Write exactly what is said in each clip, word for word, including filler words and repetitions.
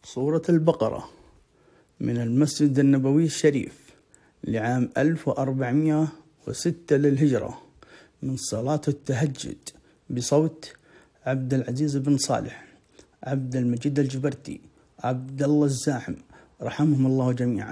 سورة البقرة من المسجد النبوي الشريف لعام ألف وأربعمائة وستة للهجرة، من صلاة التهجد بصوت عبد العزيز بن صالح، عبد المجيد الجبرتي، عبد الله الزاحم، رحمهم الله جميعا.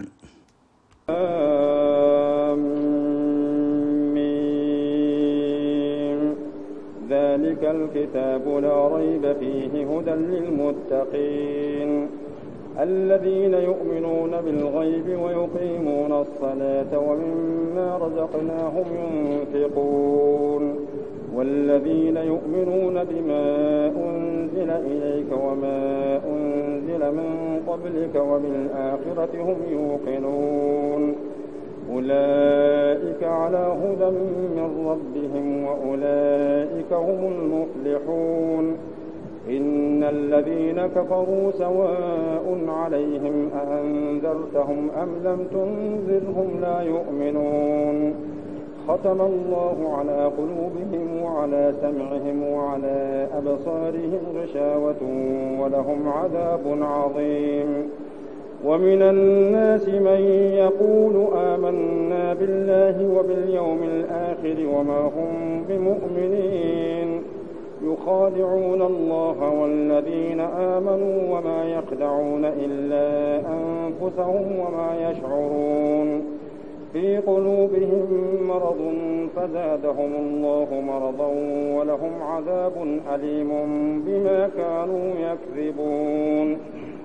آمين. ذلك الكتاب لا ريب فيه هدى للمتقين الذين يؤمنون بالغيب ويقيمون الصلاة ومما رزقناهم ينفقون والذين يؤمنون بما أنزل إليك وما أنزل من قبلك وبالآخرة هم يوقنون أولئك على هدى من ربهم وأولئك هم المفلحون. إن الذين كفروا سواء عليهم أأنذرتهم أم لم تنذرهم لا يؤمنون. ختم الله على قلوبهم وعلى سمعهم وعلى أبصارهم غشاوة ولهم عذاب عظيم. ومن الناس من يقول آمنا بالله وباليوم الآخر وما هم بمؤمنين يخادعون الله والذين آمنوا وما يخدعون إلا أنفسهم وما يشعرون. في قلوبهم مرض فزادهم الله مرضا ولهم عذاب أليم بما كانوا يكذبون.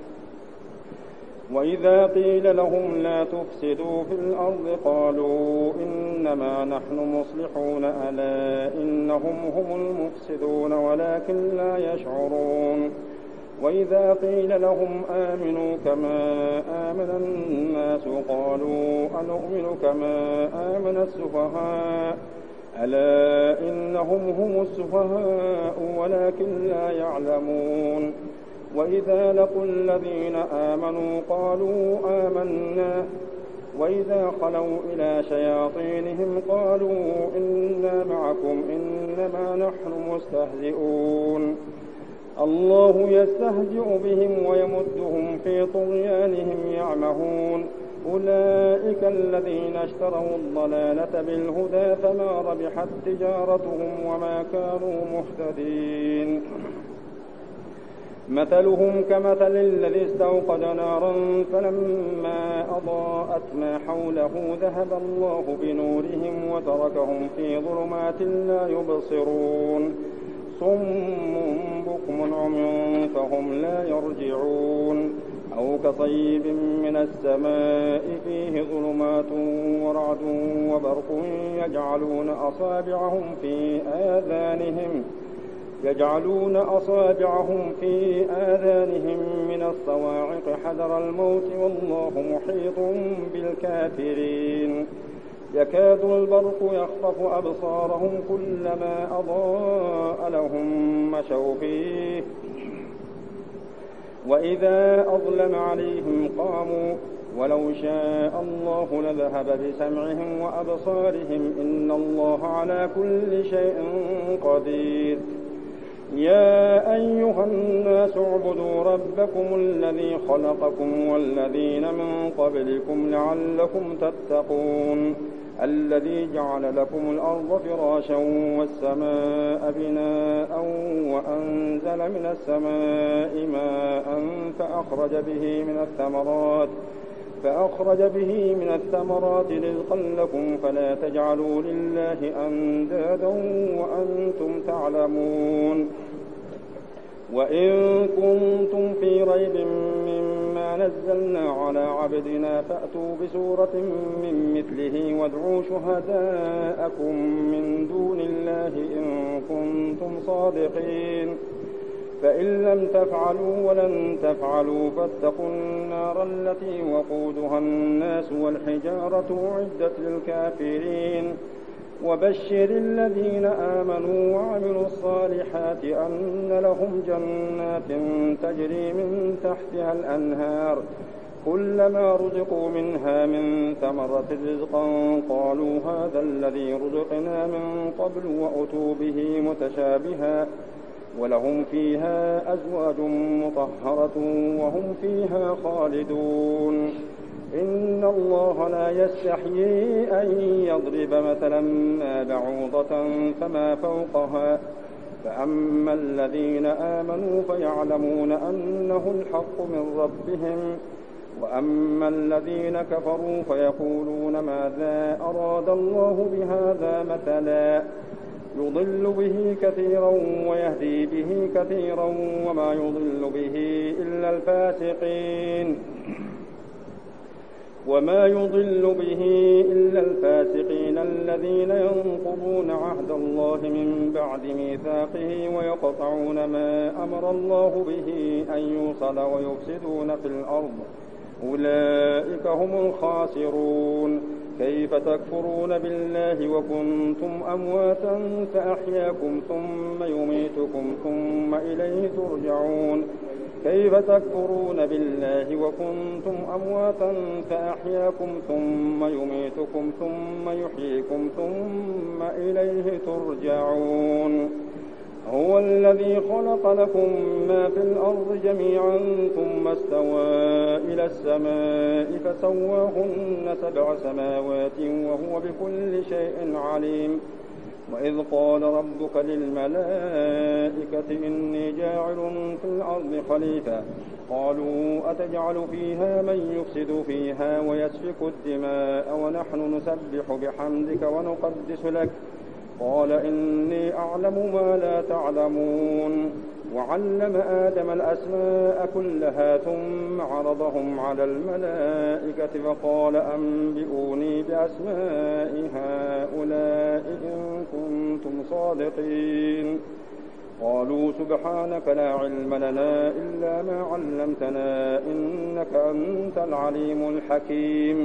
وإذا قيل لهم لا تفسدوا في الأرض قالوا إنما نحن مصلحون ألا إنهم هم المفسدون ولكن لا يشعرون. وإذا قيل لهم آمنوا كما آمن الناس قالوا أنؤمن كما آمن السفهاء ألا إنهم هم السفهاء ولكن لا يعلمون. وإذا لقوا الذين آمنوا قالوا آمنا وإذا خلوا إلى شياطينهم قالوا إنا معكم إنما نحن مستهزئون. الله يستهزئ بهم ويمدهم في طغيانهم يعمهون. أولئك الذين اشتروا الضلالة بالهدى فما ربحت تجارتهم وما كانوا مهتدين. مثلهم كمثل الذي استوقد نارا فلما أضاءت ما حوله ذهب الله بنورهم وتركهم في ظلمات لا يبصرون. صم بكم عمي فهم لا يرجعون. أو كصيب من السماء فيه ظلمات ورعد وبرق يجعلون أصابعهم في آذانهم يجعلون أصابعهم في آذانهم من الصواعق حذر الموت والله محيط بالكافرين. يكاد البرق يخطف أبصارهم كلما أضاء لهم مشوا فيه وإذا أظلم عليهم قاموا ولو شاء الله لذهب بسمعهم وأبصارهم إن الله على كل شيء قدير. يا أيها الناس اعبدوا ربكم الذي خلقكم والذين من قبلكم لعلكم تتقون. الذي جعل لكم الأرض فراشا والسماء بناء وأنزل من السماء ماء فأخرج به من الثمرات فأخرج به من الثمرات رزقا لكم فلا تجعلوا لله أندادا وأنتم تعلمون. وإن كنتم في ريب مما نزلنا على عبدنا فأتوا بسورة من مثله وادعوا شهداءكم من دون الله إن كنتم صادقين. فإن لم تفعلوا ولن تفعلوا فاتقوا النار التي وقودها الناس والحجارة أعدت للكافرين. وبشر الذين آمنوا وعملوا الصالحات أن لهم جنات تجري من تحتها الأنهار كلما رزقوا منها من ثمرة رزقا قالوا هذا الذي رزقنا من قبل وأتوا به متشابها ولهم فيها أزواج مطهرة وهم فيها خالدون. إن الله لا يستحيي أن يضرب مثلا ما بعوضة فما فوقها، فأما الذين آمنوا فيعلمون أنه الحق من ربهم، وأما الذين كفروا فيقولون ماذا أراد الله بهذا مثلا، يضل به كثيرا ويهدي به كثيرا وما يضل به إلا الفاسقين وما يضل به إلا الفاسقين الذين ينقضون عهد الله من بعد ميثاقه ويقطعون ما أمر الله به أن يوصل ويفسدون في الأرض، أولئك هم الخاسرون. كيف تكفرون بالله وكنتم أمواتا فأحياكم ثم يميتكم ثم إليه ترجعون. كيف تكفرون بالله وكنتم أمواتا فأحياكم ثم يميتكم ثم يحييكم ثم إليه ترجعون. هو الذي خلق لكم ما في الأرض جميعا ثم استوى إلى السماء فسواهن سبع سماوات وهو بكل شيء عليم. وإذ قال ربك للملائكة إني جاعل في الأرض خليفة، قالوا أتجعل فيها من يفسد فيها ويسفك الدماء ونحن نسبح بحمدك ونقدس لك، قال إني أعلم ما لا تعلمون. وعلم آدم الأسماء كلها ثم عرضهم على الملائكة فقال أنبئوني بأسماء هؤلاء إن كنتم صادقين. قالوا سبحانك لا علم لنا إلا ما علمتنا إنك أنت العليم الحكيم.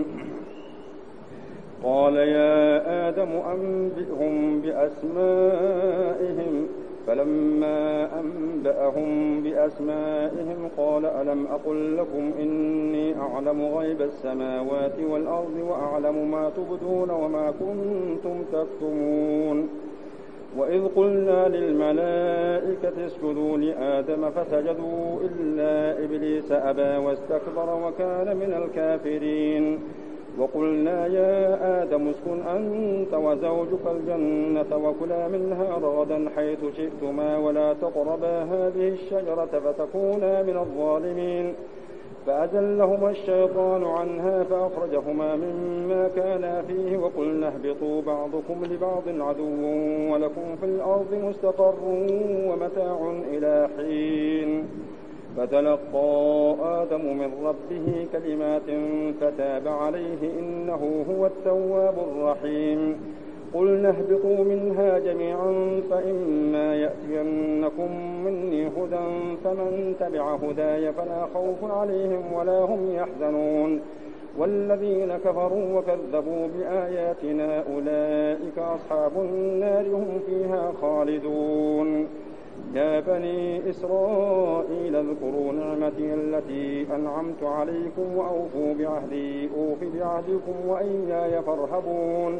قال يا آدم أنبئهم بأسمائهم، فلما أنبأهم بأسمائهم قال ألم أقل لكم إني أعلم غيب السماوات والأرض وأعلم ما تبدون وما كنتم تكتمون. وإذ قلنا للملائكة اسجدوا لآدم فسجدوا إلا إبليس أبى واستكبر وكان من الكافرين. وقلنا يا آدم اسكن أنت وزوجك الجنة وكلا منها رغدا حيث شئتما ولا تقربا هذه الشجرة فتكونا من الظالمين. فأزلهما الشيطان عنها فأخرجهما مما كانا فيه وقلنا اهبطوا بعضكم لبعض عدو ولكم في الأرض مستقر ومتاع إلى حين. فتلقى آدم من ربه كلمات فتاب عليه إنه هو التواب الرحيم. قلنا اهبطوا منها جميعا فإما يأتينكم مني هدى فمن تبع هداي فلا خوف عليهم ولا هم يحزنون. والذين كفروا وكذبوا بآياتنا أولئك أصحاب النار هم فيها خالدون. يا بني إسرائيل اذكروا نعمتي التي أنعمت عليكم وأوفوا بعهدي أوف بعهدكم وإياي فارهبون.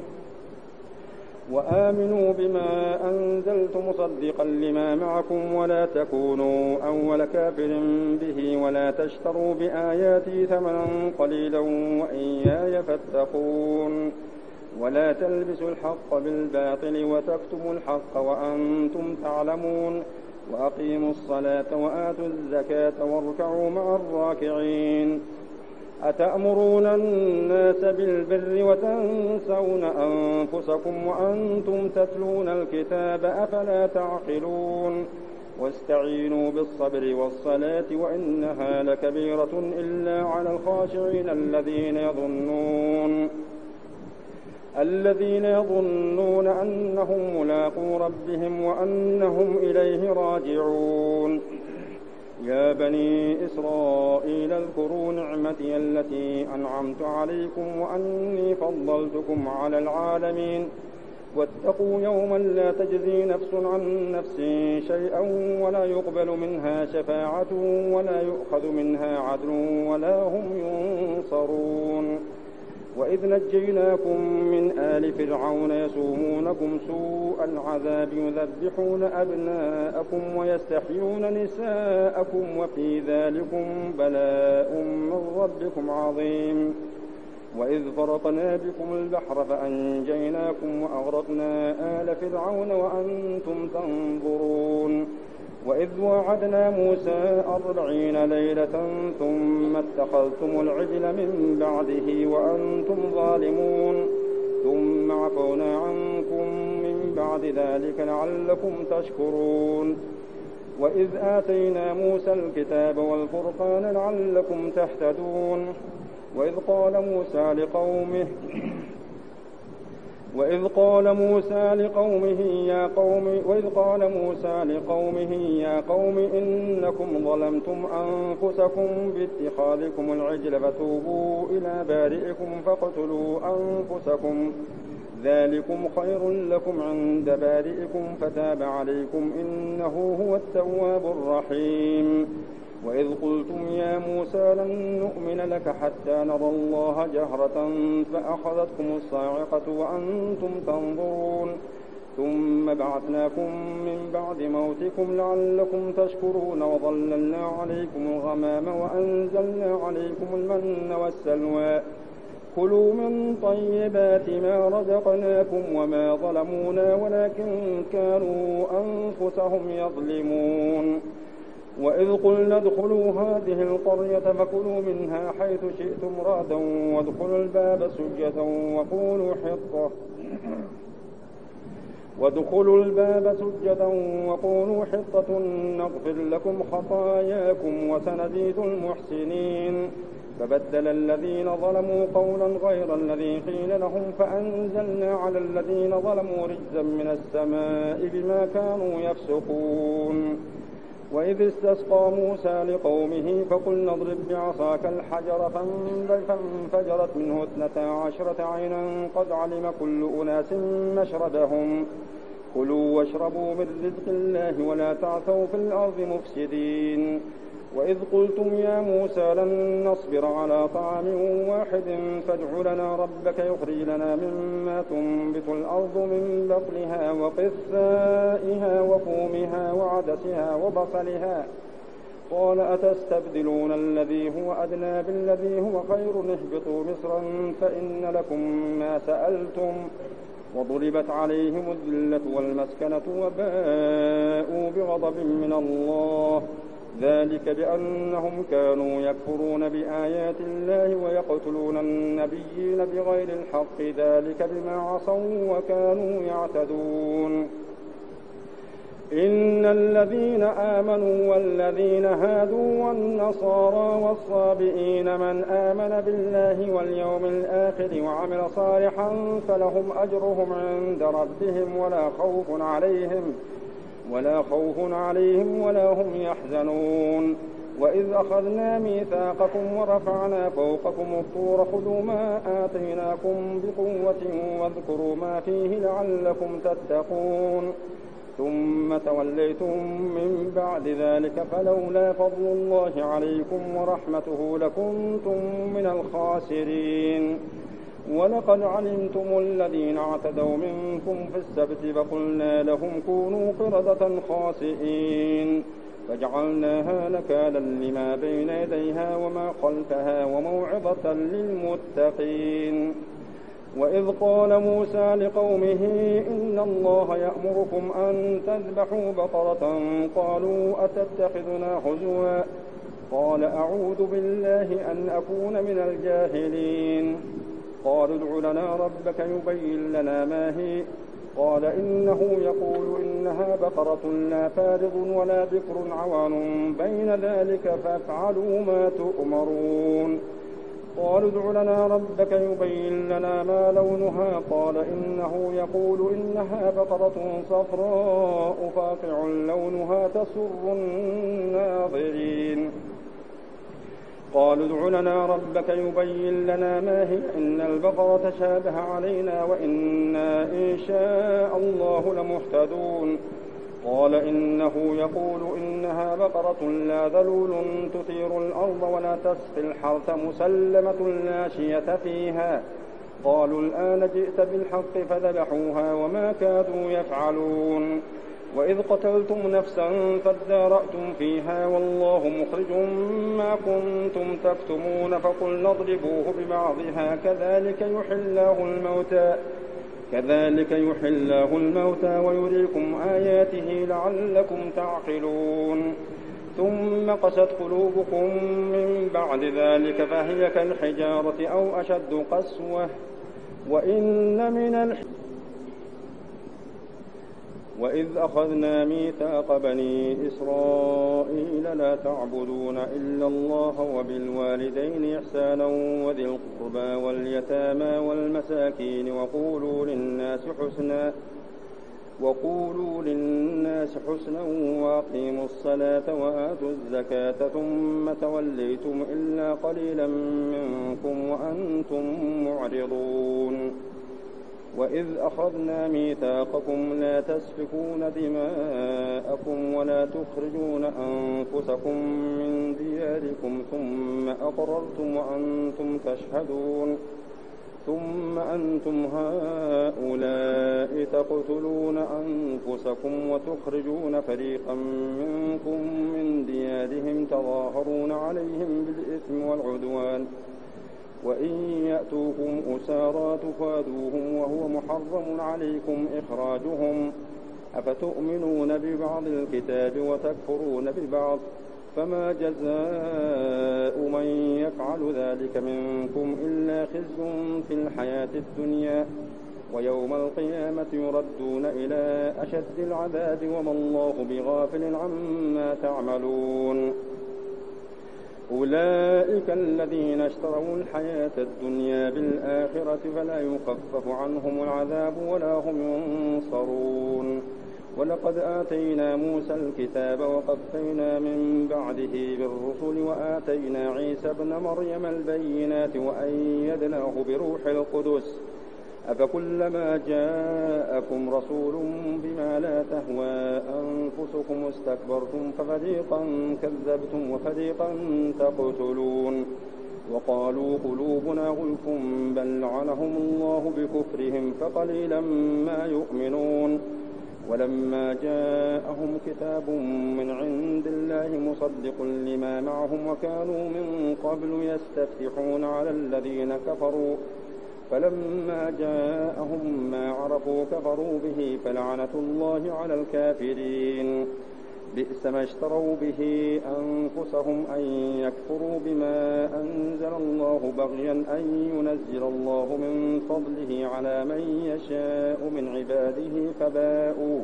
وآمنوا بما أنزلت مصدقا لما معكم ولا تكونوا أول كافر به ولا تشتروا بآياتي ثمنا قليلا وإياي فاتقون. ولا تلبسوا الحق بالباطل وتكتموا الحق وأنتم تعلمون. وأقيموا الصلاة وآتوا الزكاة واركعوا مع الراكعين. أتأمرون الناس بالبر وتنسون أنفسكم وأنتم تتلون الكتاب أفلا تعقلون. واستعينوا بالصبر والصلاة وإنها لكبيرة إلا على الخاشعين الذين يظنون الذين يظنون أنهم ملاقو ربهم وأنهم إليه راجعون. يا بني إسرائيل اذكروا نعمتي التي أنعمت عليكم وأني فضلتكم على العالمين. واتقوا يوما لا تجزي نفس عن نفس شيئا ولا يقبل منها شفاعة ولا يؤخذ منها عدل ولا هم ينصرون. وإذ نجيناكم من آل فرعون يسومونكم سوء العذاب يذبحون أبناءكم ويستحيون نساءكم وفي ذلكم بلاء من ربكم عظيم. وإذ فرقنا بكم البحر فأنجيناكم وأغرقنا آل فرعون وأنتم تنظرون. وإذ وعدنا موسى أربعين ليلة ثم اتخذتم العجل من بعده وأنتم ظالمون ثم عفونا عنكم من بعد ذلك لعلكم تشكرون. وإذ آتينا موسى الكتاب والفرقان لعلكم تهتدون. وإذ قال موسى لقومه وإذ قال موسى لقومه يا قوم وإذ قال موسى لقومه يا قوم إنكم ظلمتم أنفسكم باتخاذكم العجل فتوبوا إلى بارئكم فاقتلوا أنفسكم ذلكم خير لكم عند بارئكم فتاب عليكم إنه هو التواب الرحيم. وإذ قلتم يا موسى لن نؤمن لك حتى نرى الله جهرة فأخذتكم الصاعقة وأنتم تنظرون ثم بعثناكم من بعد موتكم لعلكم تشكرون وظللنا عليكم الغمام وأنزلنا عليكم المن والسلوى كلوا من طيبات ما رزقناكم وما ظلمونا ولكن كانوا أنفسهم يظلمون. وإذ قلنا ادخلوا هذه القرية فكلوا منها حيث شئتم رغدا وادخلوا الباب سجدا وقولوا حطة وادخلوا الباب سجدا وقولوا حطة نغفر لكم خطاياكم وسنزيد المحسنين. فبدل الذين ظلموا قولا غير الذي قيل لهم فأنزلنا على الذين ظلموا رجزا من السماء بما كانوا يفسقون. وإذ استسقى موسى لقومه فقلنا اضرب بعصاك الحجر فانفجرت منه اثنتا عشرة عينا قد علم كل أناس مشربهم كلوا واشربوا من رزق الله ولا تعثوا في الأرض مفسدين. وإذ قلتم يا موسى لن نصبر على طعام واحد فادع لنا ربك يخرج لنا مما تنبت الأرض من بقلها وقثائها وفومها وعدسها وبصلها قال أتستبدلون الذي هو أدنى بالذي هو خير اهبطوا مصرا فإن لكم ما سألتم وضربت عليهم الذلة والمسكنة وباءوا بغضب من الله ذلك بأنهم كانوا يكفرون بآيات الله ويقتلون النبيين بغير الحق ذلك بما عصوا وكانوا يعتدون. إن الذين آمنوا والذين هادوا والنصارى والصابئين من آمن بالله واليوم الآخر وعمل صالحا فلهم أجرهم عند ربهم ولا خوف عليهم ولا خوف عليهم ولا هم يحزنون. وإذ أخذنا ميثاقكم ورفعنا فوقكم الطور خذوا ما آتيناكم بقوة واذكروا ما فيه لعلكم تتقون ثم توليتم من بعد ذلك فلولا فضل الله عليكم ورحمته لكنتم من الخاسرين. ولقد علمتم الذين اعتدوا منكم في السبت فقلنا لهم كونوا قردة خاسئين فجعلناها نكالا لما بين يديها وما خلفها وموعظة للمتقين. وإذ قال موسى لقومه إن الله يأمركم أن تذبحوا بقرة قالوا أتتخذنا هزوا قال أعوذ بالله أن أكون من الجاهلين. قالوا ادع لنا ربك يبين لنا ما هي قال إنه يقول إنها بقرة لا فارض ولا بكر عوان بين ذلك فافعلوا ما تؤمرون. قالوا ادع لنا ربك يبين لنا ما لونها قال إنه يقول إنها بقرة صفراء فاقع لونها تسر الناظرين. قالوا ادع لنا ربك يبين لنا ما هي إن البقرة تشابه علينا وإنا إن شاء الله لمهتدون. قال إنه يقول إنها بقرة لا ذلول تثير الأرض ولا تسقي الحرث مسلمة لا شية فيها قالوا الآن جئت بالحق فذبحوها وما كادوا يفعلون. وإذ قتلتم نفسا فادارأتم فيها والله مخرج ما كنتم تكتمون فقلنا اضربوه ببعضها كذلك يحيي الله الموتى كذلك يحيي الله الموتى ويريكم آياته لعلكم تعقلون. ثم قست قلوبكم من بعد ذلك فهي كالحجارة أو أشد قسوة. وإن من الح... وإذ أخذنا ميثاق بني إسرائيل لا تعبدون إلا الله وبالوالدين إحسانا وذي القربى واليتامى والمساكين وقولوا للناس حسنا وقولوا للناس حسنا وأقيموا الصلاة وآتوا الزكاة ثم توليتم إلا قليلا منكم وأنتم معرضون. وإذ أخذنا ميثاقكم لا تسفكون دماءكم ولا تخرجون أنفسكم من دياركم ثم أقررتم وأنتم تشهدون ثم أنتم هؤلاء تقتلون أنفسكم وتخرجون فريقا منكم من ديارهم تظاهرون عليهم بالإثم والعدوان وإن يأتوكم أسارى تفادوهم وهو محرم عليكم إخراجهم أفتؤمنون ببعض الكتاب وتكفرون ببعض فما جزاء من يفعل ذلك منكم إلا خزي في الحياة الدنيا ويوم القيامة يردون إلى أشد العذاب وما الله بغافل عما تعملون. أولئك الذين اشتروا الحياة الدنيا بالآخرة فلا يخفف عنهم العذاب ولا هم ينصرون. ولقد آتينا موسى الكتاب وقفينا من بعده بالرسل وآتينا عيسى ابن مريم البينات وأيدناه بروح القدس أفكلما جاءكم رسول بما لا تهوى أنفسكم استكبرتم ففريقا كذبتم وفريقا تقتلون. وقالوا قلوبنا غلف بل لعنهم الله بكفرهم فقليلا ما يؤمنون. ولما جاءهم كتاب من عند الله مصدق لما معهم وكانوا من قبل يستفتحون على الذين كفروا فلما جاءهم ما عرفوا كفروا به فلعنة الله على الكافرين. بئس ما اشتروا به أنفسهم أن يكفروا بما أنزل الله بغيا أن ينزل الله من فضله على من يشاء من عباده فباءوا,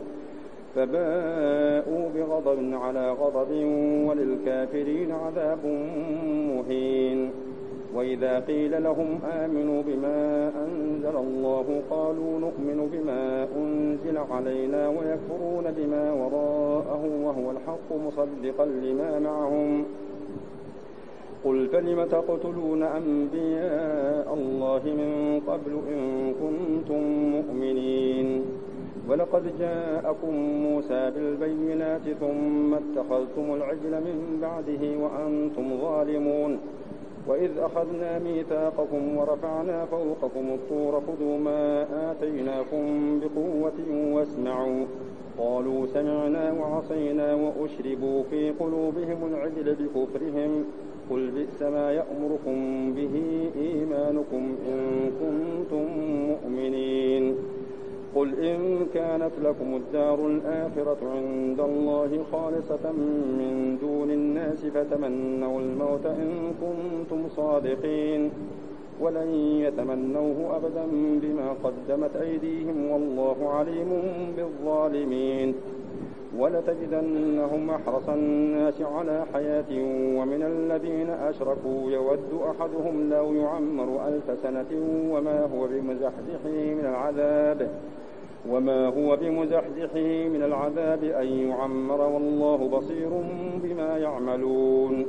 فباءوا بغضب على غضب وللكافرين عذاب مهين. وإذا قيل لهم آمنوا بما أنزل الله قالوا نؤمن بما أنزل علينا ويكفرون بما وراءه وهو الحق مصدقا لما معهم. قل فلم تقتلون أنبياء الله من قبل إن كنتم مؤمنين. ولقد جاءكم موسى بالبينات ثم اتخذتم العجل من بعده وأنتم ظالمون. وإذ أخذنا ميثاقكم ورفعنا فوقكم الطور خذوا ما آتيناكم بقوة واسمعوا قالوا سمعنا وعصينا وأشربوا في قلوبهم العجل بكفرهم قل بئس ما يأمركم به إيمانكم إن كنتم مؤمنين. قل إن كانت لكم الدار الآخرة عند الله خالصة من دون الناس فتمنوا الموت إن كنتم صادقين ولن يتمنوه أبدا بما قدمت أيديهم والله عليم بالظالمين. ولتجدنهم أحرص الناس على حياة ومن الذين أشركوا يود أحدهم لو يعمر ألف سنة وما هو بمزحزحه من العذاب وما هو بمزحزحه من العذاب أن يعمر والله بصير بما يعملون.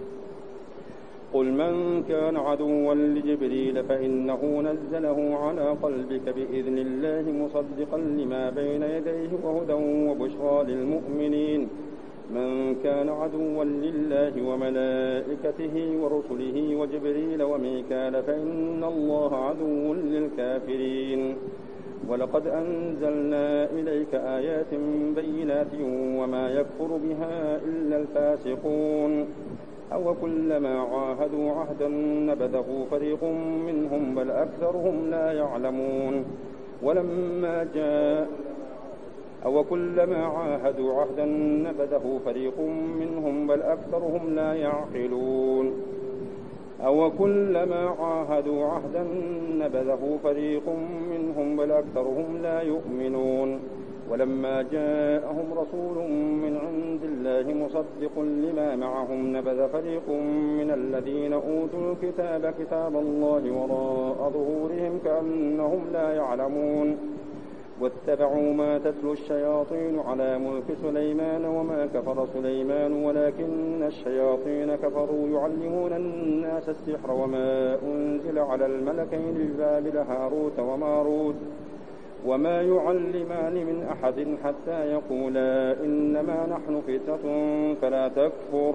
قل من كان عدوا لجبريل فإنه نزله على قلبك بإذن الله مصدقا لما بين يديه وهدى وبشرى للمؤمنين. من كان عدوا لله وملائكته ورسله وجبريل وميكال فإن الله عدو للكافرين ولقد أنزلنا إليك آيات بينات وما يكفر بها إلا الفاسقون أو كلما عاهدوا عهدا نبذه فريق منهم بل أكثرهم لا يعلمون ولما جاء أو كلما عاهدوا عهدا نبذه فريق منهم بل أكثرهم لا يعقلون أو كلما عاهدوا عهدا نبذه فريق منهم بل أكثرهم لا يؤمنون ولما جاءهم رسول من عند الله مصدق لما معهم نبذ فريق من الذين أوتوا الكتاب كتاب الله وراء ظهورهم كأنهم لا يعلمون واتبعوا ما تتلو الشياطين على ملك سليمان وما كفر سليمان ولكن الشياطين كفروا يعلمون الناس السحر وما أنزل على الملكين ببابل هاروت وماروت وما يعلمان من أحد حتى يقولا إنما نحن فتنة فلا تكفر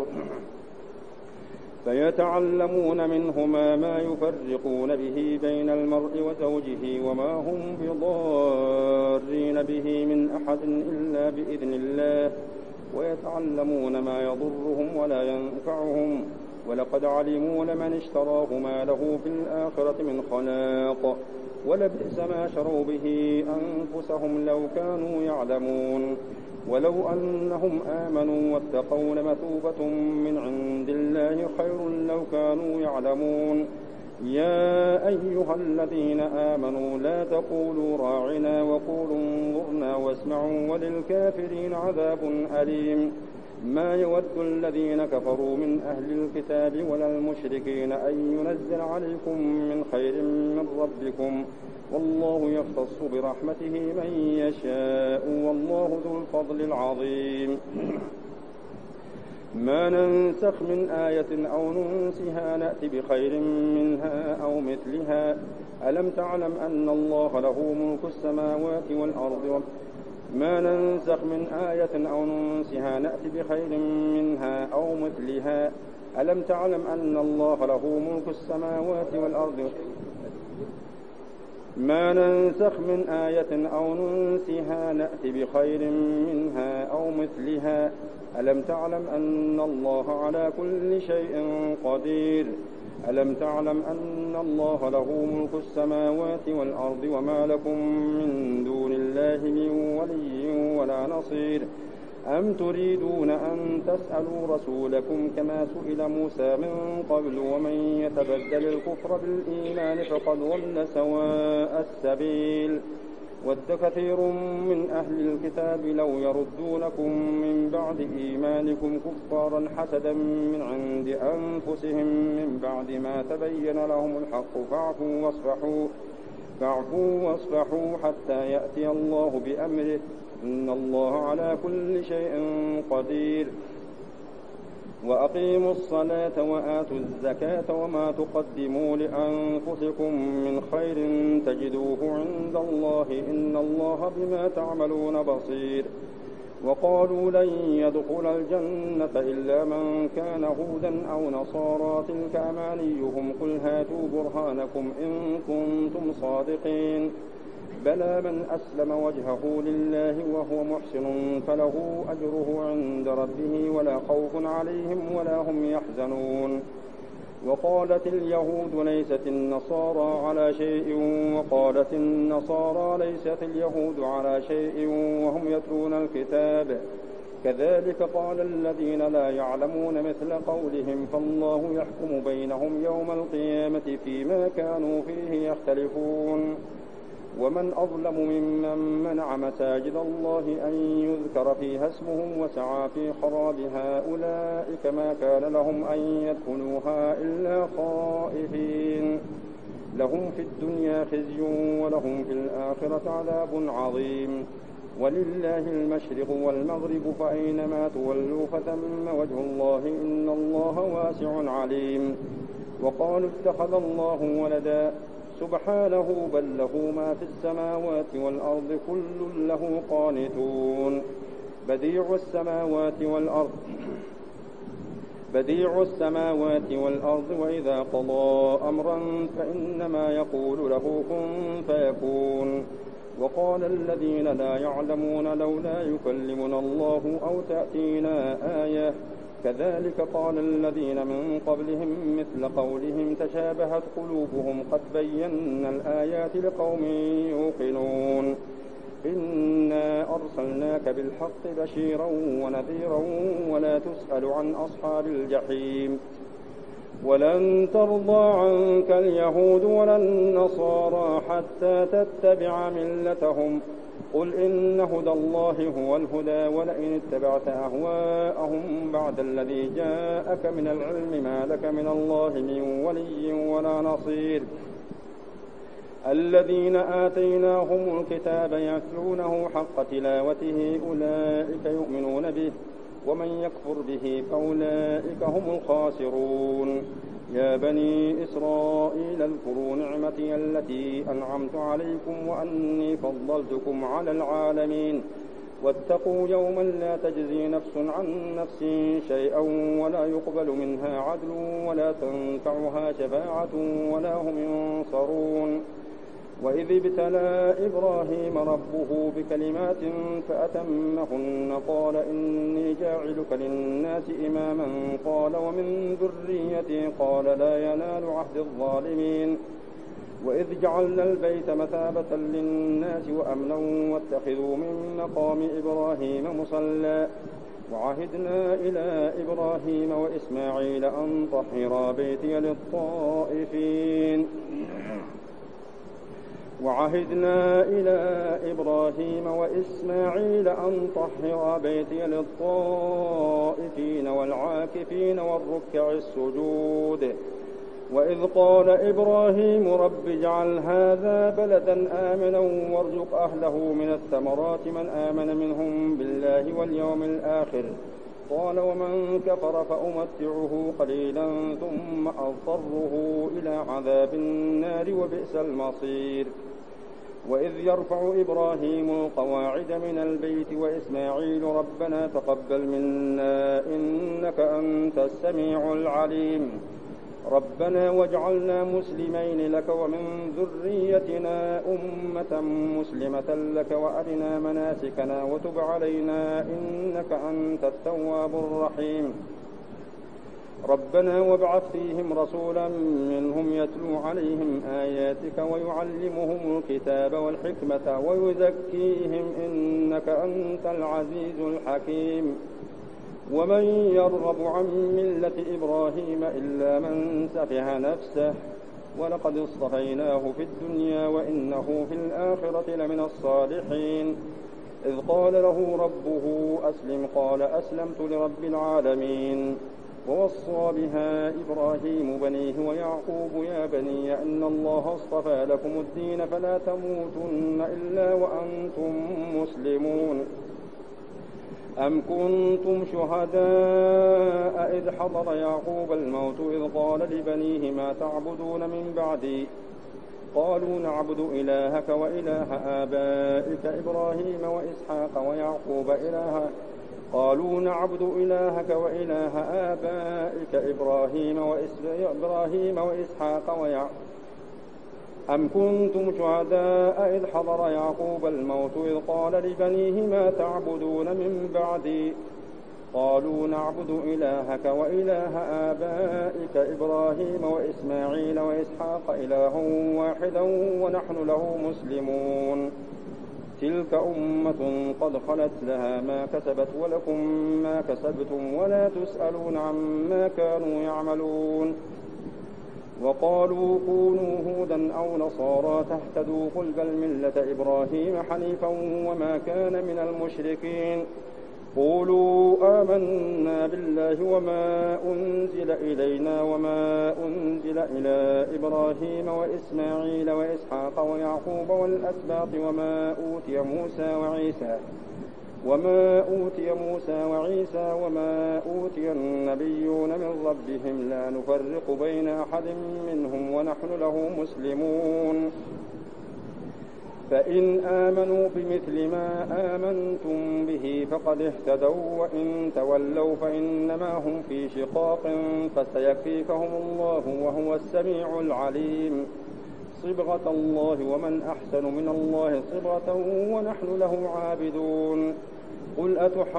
فيتعلمون منهما ما يفرقون به بين المرء وزوجه وما هم بضارين به من أحد إلا بإذن الله ويتعلمون ما يضرهم ولا ينفعهم ولقد علموا لمن اشتراه ما له في الآخرة من خلاق ولبئس ما شروا به أنفسهم لو كانوا يعلمون ولو أنهم آمنوا واتقوا لمثوبة من عند الله خير لو كانوا يعلمون يا أيها الذين آمنوا لا تقولوا راعنا وقولوا انظرنا واسمعوا وللكافرين عذاب أليم ما يود الذين كفروا من أهل الكتاب ولا المشركين أن ينزل عليكم من خير من ربكم والله يختص برحمته من يشاء والله ذو الفضل العظيم ما ننسخ من آية أو ننسها نأت بخير منها أو مثلها ألم تعلم أن الله له ملك السماوات والأرض ما ننسخ من آية أو ننسها نأت بخير منها أو مثلها ألم تعلم أن الله له ملك السماوات والأرض ما ننسخ من آية أو ننسها نأت بخير منها أو مثلها ألم تعلم أن الله على كل شيء قدير ألم تعلم أن الله له ملك السماوات والأرض وما لكم من دون الله من ولي ولا نصير أم تريدون أن تسألوا رسولكم كما سئل موسى من قبل ومن يتبدل الكفر بالإيمان فقد ضل سواء السبيل ود كثير من أهل الكتاب لو يردونكم من بعد إيمانكم كفارا حسدا من عند أنفسهم من بعد ما تبين لهم الحق فاعفوا واصفحوا فاعفوا واصفحوا حتى يأتي الله بأمره إن الله على كل شيء قدير وأقيموا الصلاة وآتوا الزكاة وما تقدموا لأنفسكم من خير تجدوه عند الله إن الله بما تعملون بصير وقالوا لن يدخل الجنة إلا من كان هودا أو نصارى تلك أمانيهم قل هاتوا برهانكم إن كنتم صادقين بلى من أسلم وجهه لله وهو محسن فله أجره عند ربه ولا خوف عليهم ولا هم يحزنون وقالت اليهود ليست النصارى على شيء وقالت النصارى ليست اليهود على شيء وهم يتلون الكتاب كذلك قال الذين لا يعلمون مثل قولهم فالله يحكم بينهم يوم القيامة فيما كانوا فيه يختلفون ومن أظلم ممن منع مساجد الله أن يذكر فيها اسمه وسعى في خرابها أولئك ما كان لهم أن يدخلوها إلا خائفين لهم في الدنيا خزي ولهم في الآخرة عذاب عظيم ولله المشرق والمغرب فأينما تولوا فثم وجه الله إن الله واسع عليم وقالوا اتخذ الله ولدا سبحانه بل له ما في السماوات والأرض كل له قانتون بديع السماوات والأرض بديع السماوات والأرض وإذا قضى أمرا فإنما يقول له كن فيكون. وقال الذين لا يعلمون لولا يكلمنا الله أو تأتينا آية كذلك قال الذين من قبلهم مثل قولهم تشابهت قلوبهم قد بينا الآيات لقوم يوقنون. إنا أرسلناك بالحق بشيرا ونذيرا ولا تسأل عن أصحاب الجحيم. ولن ترضى عنك اليهود ولا النصارى حتى تتبع ملتهم قل إن هدى الله هو الهدى ولئن اتبعت أهواءهم بعد الذي جاءك من العلم ما لك من الله من ولي ولا نصير. الذين آتيناهم الكتاب يتلونه حق تلاوته أولئك يؤمنون به ومن يكفر به فأولئك هم الخاسرون. يا بني إسرائيل اذكروا نعمتي التي أنعمت عليكم وأني فضلتكم على العالمين واتقوا يوما لا تجزي نفس عن نفس شيئا ولا يقبل منها عدل ولا تنفعها شفاعة ولا هم ينصرون. وإذ ابتلى إبراهيم ربه بكلمات فأتمهن قال إني جاعلك للناس إماما قال ومن ذريتي قال لا ينال عهد الظالمين. وإذ جعلنا البيت مثابة للناس وأمنا واتخذوا من مقام إبراهيم مصلى وعهدنا إلى إبراهيم وإسماعيل أن طهرا بيتي للطائفين وعهدنا إلى إبراهيم وإسماعيل أن طهرا بيتي للطائفين والعاكفين والركع السجود. وإذ قال إبراهيم رب اجعل هذا بلدا آمنا وارزق أهله من الثمرات من آمن منهم بالله واليوم الآخر قال ومن كفر فأمتعه قليلا ثم أضطره إلى عذاب النار وبئس المصير. وإذ يرفع إبراهيم القواعد من البيت وإسماعيل ربنا تقبل منا إنك أنت السميع العليم ربنا واجعلنا مسلمين لك ومن ذريتنا أمة مسلمة لك وأرنا مناسكنا وتب علينا إنك أنت التواب الرحيم ربنا وابعث فيهم رسولا منهم يتلو عليهم آياتك ويعلمهم الكتاب والحكمة ويزكيهم إنك أنت العزيز الحكيم. ومن يرغب عن ملة إبراهيم إلا من سفه نفسه ولقد اصطفيناه في الدنيا وإنه في الآخرة لمن الصالحين. إذ قال له ربه أسلم قال أسلمت لرب العالمين. ووصى بها إبراهيم بنيه ويعقوب يا بني إن الله اصطفى لكم الدين فلا تموتن إلا وأنتم مسلمون. أم كنتم شهداء إذ حضر يعقوب الموت إذ قال لبنيه ما تعبدون من بعدي قالوا نعبد إلهك وإله آبائك إبراهيم وإسحاق ويعقوب إلها قالوا نعبد إلهك وإله آبائك إبراهيم وإبراهيم وإسحاق ويعقوب أم كنتم شهداء إذ حضر يعقوب الموت إذ قال لبنيه ما تعبدون من بعدي قالوا نعبد إلهك وإله آبائك إبراهيم وإسماعيل وإسحاق إلها واحدا ونحن له مسلمون. تلك أمة قد خلت لها ما كسبت ولكم ما كسبتم ولا تسألون عما كانوا يعملون. وقالوا كونوا هودا أو نصارى تهتدوا قل بل ملة إبراهيم حنيفا وما كان من المشركين. قولوا آمنا بالله وما أنزل إلينا وما أنزل إلى إبراهيم وإسماعيل وإسحاق ويعقوب والأسباط وما أوتي موسى وعيسى وما أوتي موسى وعيسى وما أوتي النبيون من ربهم لا نفرق بين أحد منهم ونحن له مسلمون. فإن آمنوا بمثل ما آمنتم به فقد اهتدوا وإن تولوا فإنما هم في شقاق فسيكفيكهم الله وهو السميع العليم صبغة الله ومن أحسن من الله صبغة ونحن له عابدون قل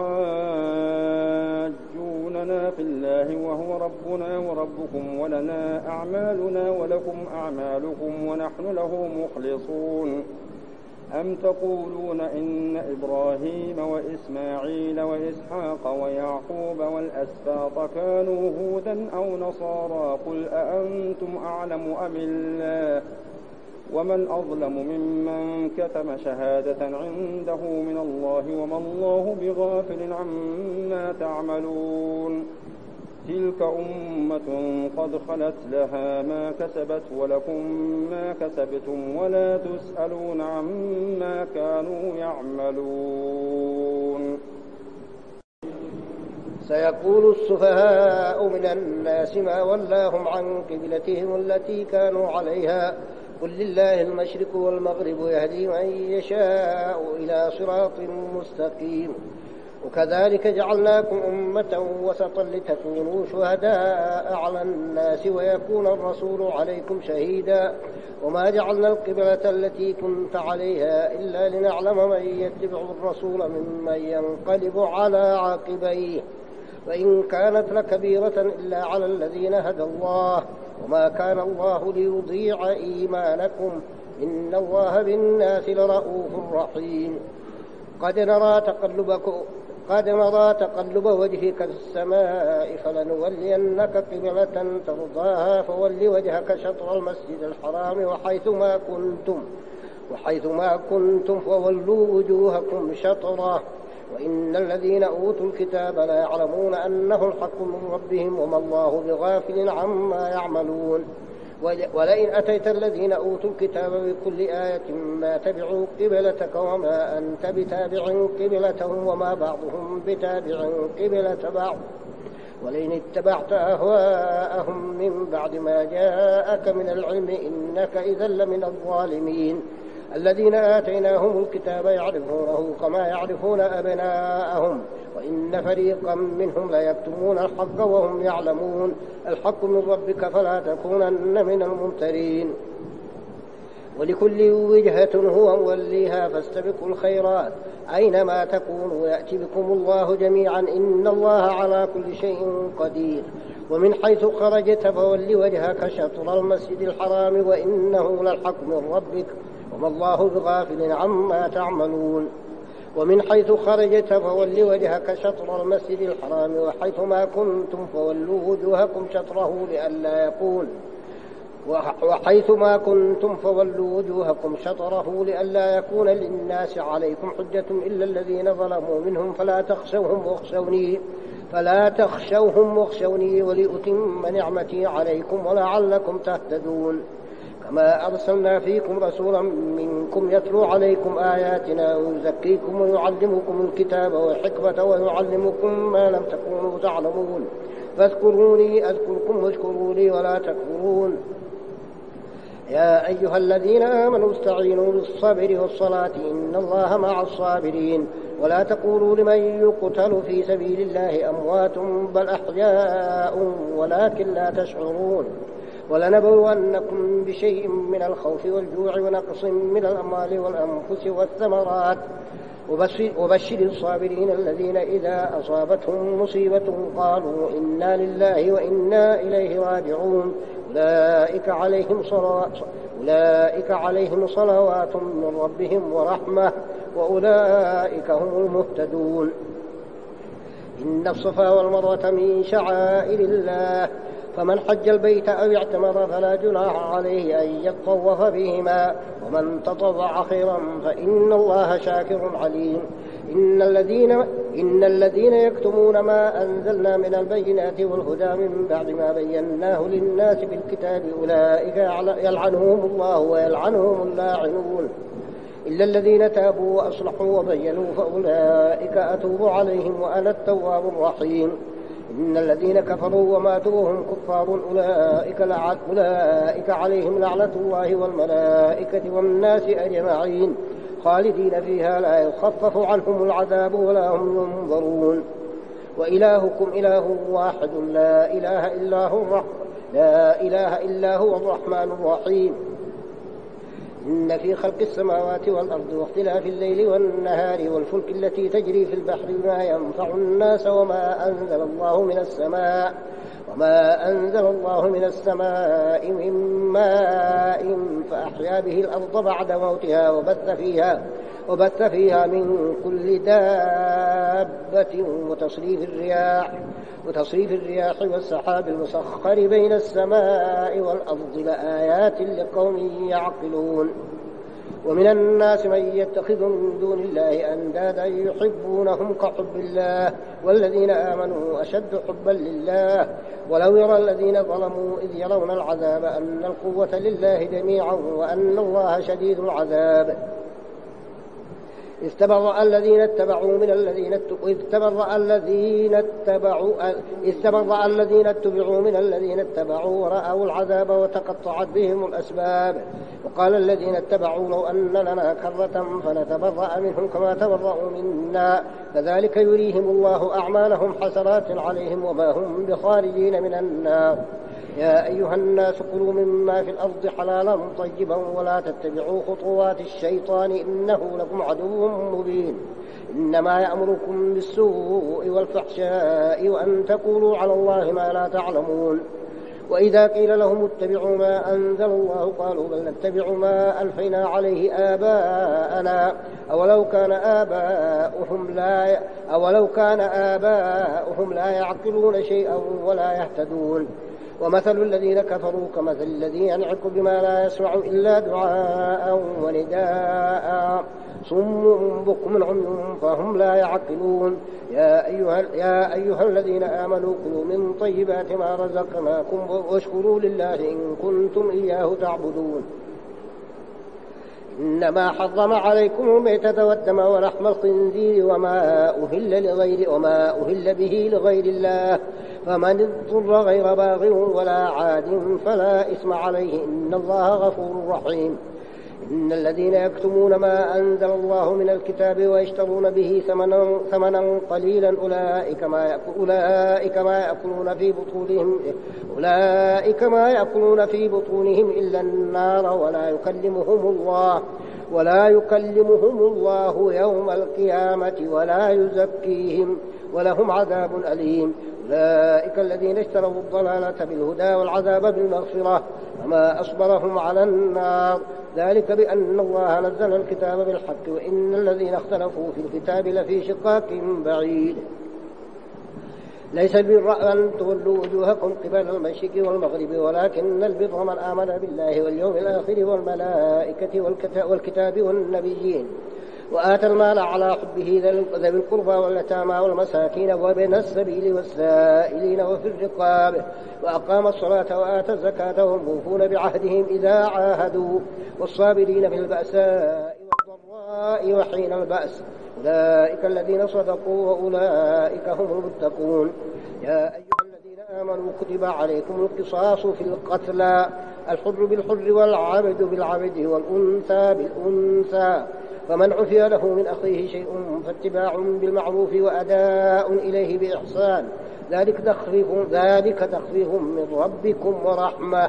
أتحاجوننا في الله وهو ربنا وربكم ولنا أعمالنا ولكم أعمالكم ونحن له مخلصون أم تقولون إن إبراهيم وإسماعيل وإسحاق ويعقوب والأسباط كانوا هودا أو نصارى قل أأنتم أعلم أم الله ومن أظلم ممن كتم شهادة عنده من الله وما الله بغافل عما تعملون تلك أمة قد خلت لها ما كسبت ولكم ما كسبتم ولا تسألون عما كانوا يعملون. سيقول السفهاء من الناس ما ولاهم عن قبلتهم التي كانوا عليها قل لله المشرق والمغرب يهدي من يشاء إلى صراط مستقيم وكذلك جعلناكم أمة وسطا لتكونوا شهداء على الناس ويكون الرسول عليكم شهيدا وما جعلنا القبلة التي كنت عليها إلا لنعلم من يتبع الرسول ممن ينقلب على عاقبيه وإن كانت لكبيرة إلا على الذين هدى الله وما كان الله ليضيع إيمانكم إن الله بالناس لرؤوف رحيم قد نرى تقلبكم قد نرى تقلب وجهك في السماء فلنولينك قبلة ترضاها فول وجهك شطر المسجد الحرام وحيث ما كنتم وحيث ما كنتم فولوا وجوهكم شطره وإن الذين أوتوا الكتاب لا يعلمون أنه الحق من ربهم وما الله بغافل عما يعملون ولئن أتيت الذين أوتوا الكتاب بكل آية ما تبعوا قبلتك وما أنت بتابع قبلتهم وما بعضهم بتابع قبلة بعض ولئن اتبعت أهواءهم من بعد ما جاءك من العلم إنك إذا لمن الظالمين الذين آتيناهم الكتاب يعرفونه كما يعرفون أبناءهم وإن فريقا منهم ليكتمون الحق وهم يعلمون الحق من ربك فلا تكونن من الممترين ولكل وجهة هو موليها فاستبقوا الخيرات أينما تكونوا يأتي بكم الله جميعا إن الله على كل شيء قدير ومن حيث خرجت فول وجهك شطر المسجد الحرام وإنه للحق من ربك وما الله بغافل عما تعملون ومن حيث خرجت فول وجهك شطر المسجد الحرام وحيث ما كنتم فولوا وجوهكم شطره لئلا يكون وحيث ما كنتم فولوا وجوهكم شطره لئلا يكون للناس عليكم حجة إلا الذين ظلموا منهم فلا تخشوهم واخشوني فلا تخشوهم واخشوني ولأتم نعمتي عليكم ولعلكم تهتدون كما أرسلنا فيكم رسولا منكم يتلو عليكم آياتنا ويزكيكم ويعلمكم الكتاب والحكمة ويعلمكم ما لم تكونوا تعلمون فاذكروني أذكركم واشكروا لي ولا تكفرون يا أيها الذين آمنوا استعينوا بالصبر والصلاة إن الله مع الصابرين ولا تقولوا لمن يقتل في سبيل الله أموات بل أحياء ولكن لا تشعرون ولنبلونكم بشيء من الخوف والجوع ونقص من الأموال والأنفس والثمرات وبشر الصابرين الذين إذا أصابتهم مصيبة قالوا إنا لله وإنا إليه راجعون أولئك عليهم صلوات أولئك عليهم صلوات من ربهم ورحمة وأولئك هم المهتدون إن الصفا والمروة من شعائر الله فمن حج البيت أو اعتمر فلا جناح عليه أن يطوف بهما ومن تطوع خيرا فإن الله شاكر عليم إن الذين, إن الذين يكتمون ما أنزلنا من البينات والهدى من بعد ما بيناه للناس بالكتاب أولئك يلعنهم الله ويلعنهم اللاعنون إلا الذين تابوا وأصلحوا وبينوا فأولئك أتوب عليهم وأنا التواب الرحيم إن الذين كفروا وماتوا وهم كفار أولئك, أولئك عليهم لعنة الله والملائكة والناس أجمعين خالدين فيها لا يخفف عنهم العذاب ولا هم ينظرون وإلهكم إله واحد لا إله إلا هو لا إله إلا هو الرحمن الرحيم إن في خلق السماوات والأرض واختلاف الليل والنهار والفلك التي تجري في البحر بما ينفع الناس وما أنزل الله من السماء وما أنزل الله من السماء من ماء فأحيا به الأرض بعد موتها وبث فيها وبث فيها من كل دابة وتصريف الرياح وتصريف الرياح والسحاب المسخر بين السماء والأرض لآيات لقوم يعقلون ومن الناس من يتخذ من دون الله أندادا يحبونهم كحب الله والذين آمنوا أشد حبا لله ولو يرى الذين ظلموا إذ يرون العذاب أن القوة لله جميعا وأن الله شديد العذاب استبرأ الذين اتبعوا من الذين استبرأ الذين اتبعوا استبرأ الذين اتبعوا من الذين اتبعوا ورأوا العذاب وتقطعت بهم الأسباب وقال الذين اتبعوا لو أن لنا كرة فنتبرأ منهم كما تبرأوا منا كذلك يريهم الله أعمالهم حسرات عليهم وما هم بخارجين من النار يا أيها الناس كلوا مما في الأرض حلالا طيبا ولا تتبعوا خطوات الشيطان إنه لكم عدو مبين إنما يأمركم بالسوء والفحشاء وأن تقولوا على الله ما لا تعلمون وإذا قيل لهم اتبعوا ما أنزل الله قالوا بل نتبع ما ألفينا عليه آباءنا أولو كان آباؤهم لا أولو كان آباؤهم لا يعقلون شيئا ولا يهتدون ومثل الذين كفروا كمثل الذي ينعق بما لا يسمع إلا دعاء ونداء صم بكم عمي فهم لا يعقلون يا أيها, يا أيها الذين آمنوا كلوا من طيبات ما رزقناكم واشكروا لله إن كنتم إياه تعبدون إنما حرم عليكم الميتة والدم ولحم الخنزير وما أهل لغير وما أهل به لغير الله فمن اضطر غير باغ ولا عاد فلا إثم عليه إن الله غفور رحيم إن الذين يكتمون ما أنزل الله من الكتاب ويشترون به ثمنا, ثمنا قليلا أولئك ما, يأكل أولئك ما يأكلون في بطونهم أولئك ما يأكلون في بطونهم إلا النار ولا يكلمهم الله ولا يكلمهم الله يوم القيامة ولا يزكيهم ولهم عذاب أليم أولئك الذين اشتروا الضلالة بالهدى والعذاب بالمغفرة وما أصبرهم على النار ذلك بأن الله نزل الكتاب بالحق وإن الذين اختلفوا في الكتاب لفي شقاق بعيد ليس البر أن تولوا وجوهكم قبل المشرق والمغرب ولكن البر من آمن بالله واليوم الآخر والملائكة والكتاب والنبيين وآتى المال على حبه ذوي القربى واليتامى والمساكين وابن السبيل والسائلين وفي الرقاب وأقام الصلاة وآتى الزكاة وهم موفون بعهدهم إذا عاهدوا والصابرين في البأساء والضراء وحين البأس أولئك الذين صدقوا وأولئك هم المتقون يا أيها الذين آمنوا كتب عليكم القصاص في القتلى الحر بالحر والعبد بالعبد والأنثى بالأنثى فمن عفي له من أخيه شيء فاتباع بالمعروف وأداء إليه بإحسان ذلك تخفيف ذلك تخفيف من ربكم ورحمة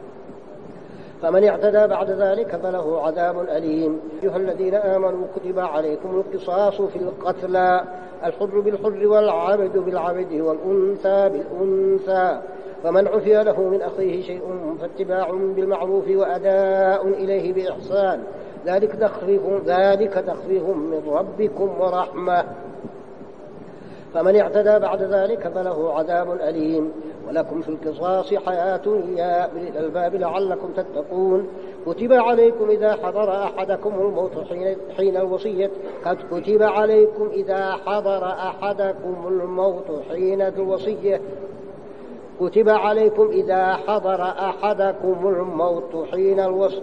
فمن اعتدى بعد ذلك فله عذاب أليم أيها الذين آمنوا كتب عليكم القصاص في القتلى الحر بالحر والعبد بالعبد والأنثى بالأنثى فمن عفي له من أخيه شيء فاتباع بالمعروف وأداء إليه بإحسان ذلك تخفيف ذلك تخفيف من ربكم ورحمة فمن اعتدى بعد ذلك فله عذاب أليم ولكم في القصاص حياة يا أولي الألباب لعلكم تتقون كتب عليكم إذا حضر أحدكم الموت حين, حين الوصية قد كتب عليكم إذا حضر أحدكم الموت حين الوصية كتب عليكم إذا حضر أحدكم الموت حين الوصية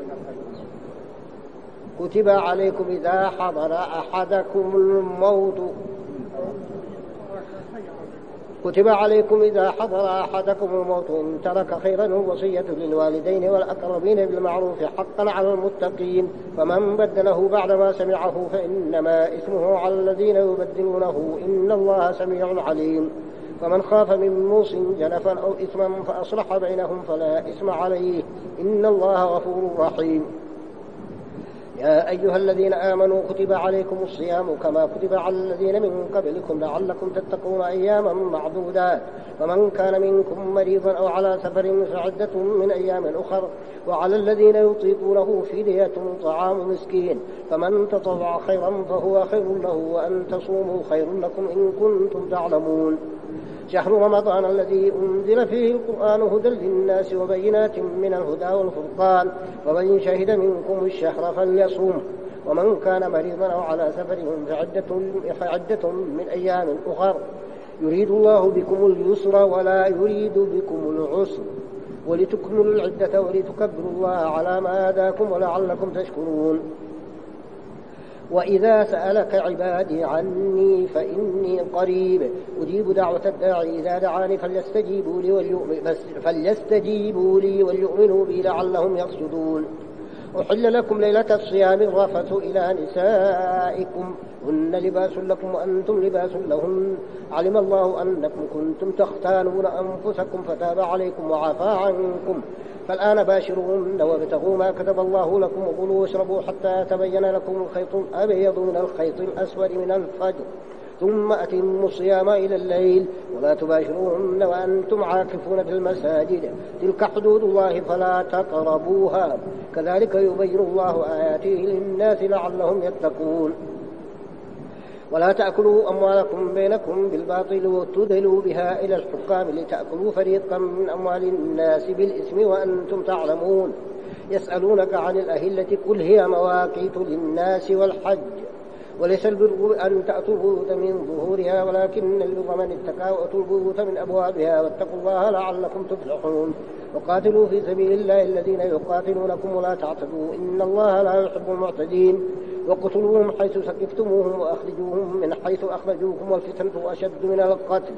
كتب عليكم إذا حضر أحدكم الموت كتب عليكم إذا حضر أحدكم الموت إن ترك خيرا الوصية للوالدين والأقربين بالمعروف حقا على المتقين فمن بدله بعدما سمعه فإنما إثمه على الذين يبدلونه إن الله سميع عليم فمن خاف من موص جنفا أو إثما فأصلح بينهم فلا إثم عليه إن الله غفور رحيم. يا أيها الذين آمنوا كتب عليكم الصيام كما كتب على الذين من قبلكم لعلكم تتقون أياما معدودات فمن كان منكم مريضا أو على سفر فعدة من أيام أخر وعلى الذين يطيقونه فدية طعام مسكين فمن تطوع خيرا فهو خير له وأن تصوموا خير لكم إن كنتم تعلمون. شهر رمضان الذي أنزل فيه القرآن هدى للناس وبينات من الهدى والفرقان ومن شهد منكم الشهر فليصوم ومن كان مريضا أو على سفر فعدة, فعدة من أيام أخر يريد الله بكم اليسر ولا يريد بكم العسر ولتكملوا العدة ولتكبروا الله على ما هداكم ولعلكم تشكرون. وإذا سألك عبادي عني فإني قريب أجيب دعوة الداعي إذا دعاني فليستجيبوا لي وليؤمنوا, فليستجيبوا لي وليؤمنوا بي لعلهم يرشدون. أحل لكم ليلة الصيام الرفث إلى نسائكم هن لباس لكم وأنتم لباس لهن علم الله أنكم كنتم تختانون أنفسكم فتاب عليكم وعفى عنكم فالآن باشروهن وابتغوا ما كتب الله لكم وكلوا واشربوا حتى يتبين لكم الخيط الأبيض من الخيط الأسود من الفجر ثم أتموا الصيام إلى الليل ولا تباشروهن وأنتم عاكفون في المساجد تلك حدود الله فلا تقربوها كذلك يبين الله آياته للناس لعلهم يتقون. ولا تأكلوا أموالكم بينكم بالباطل وتدلوا بها إلى الحكام لتأكلوا فريقا من أموال الناس بالإثم وأنتم تعلمون. يسألونك عن الأهلة قل هي مواقيت للناس والحج وليس البر أن تأتوا البيوت من ظهورها ولكن البر من اتقى وأتوا البيوت من أبوابها واتقوا الله لعلكم تفلحون. وقاتلوا في سبيل الله الذين يقاتلونكم ولا تعتدوا إن الله لا يحب المعتدين. وقتلوهم حيث سكفتموهم وأخرجوهم من حيث أخرجوكم والفتنة أشد من القتل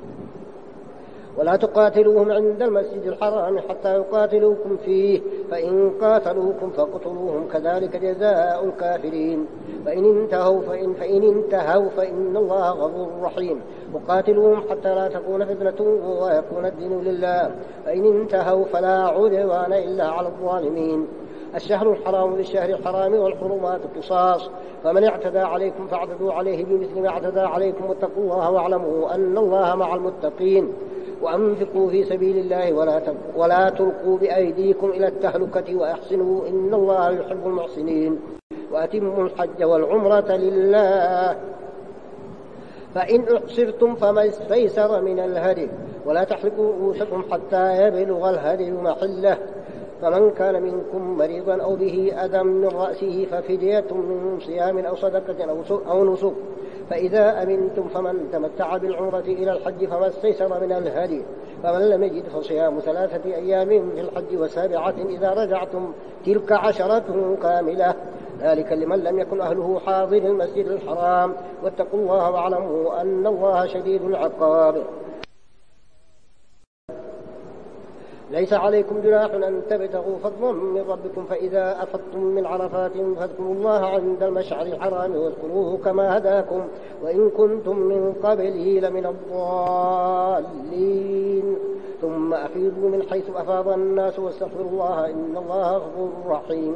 ولا تقاتلوهم عند المسجد الحرام حتى يقاتلوكم فيه فإن قاتلوكم فاقتلوهم كذلك جزاء الكافرين فإن انتهوا فإن, فإن انتهوا فإن الله غفور رحيم. وقاتلوهم حتى لا تكون فتنة ويكون الدين لله فإن انتهوا فلا عدوان إلا على الظالمين. الشهر الحرام للشهر الحرام والحرمات قصاص فمن اعتدى عليكم فاعتدوا عليه بمثل ما اعتدى عليكم واتقوا الله واعلموا أن الله مع المتقين. وأنفقوا في سبيل الله ولا ولا تلقوا بأيديكم إلى التهلكة وأحسنوا إن الله يحب المحسنين. وأتموا الحج والعمرة لله فإن أحصرتم فما استيسر من الهدي ولا تحلقوا رؤوسكم حتى يبلغ الهدي محله فمن كان منكم مريضا أو به أذى من رأسه ففدية من صيام أو صدقة أو نسك فإذا أمنتم فمن تمتع بالعمرة إلى الحج فما استيسر من الهدي فمن لم يجد فصيام ثلاثة أيام في الحج وسابعة إذا رجعتم تلك عشرة كاملة ذلك لمن لم يكن أهله حاضر المسجد الحرام واتقوا الله واعلموا أن الله شديد العقاب. ليس عليكم جناح أن تبتغوا فضلا من ربكم فإذا أفضتم من عرفات فاذكروا الله عند المشعر الحرام واذكروه كما هداكم وإن كنتم من قبله لمن الضالين ثم أفيضوا من حيث أفاض الناس واستغفروا الله إن الله غفور رحيم.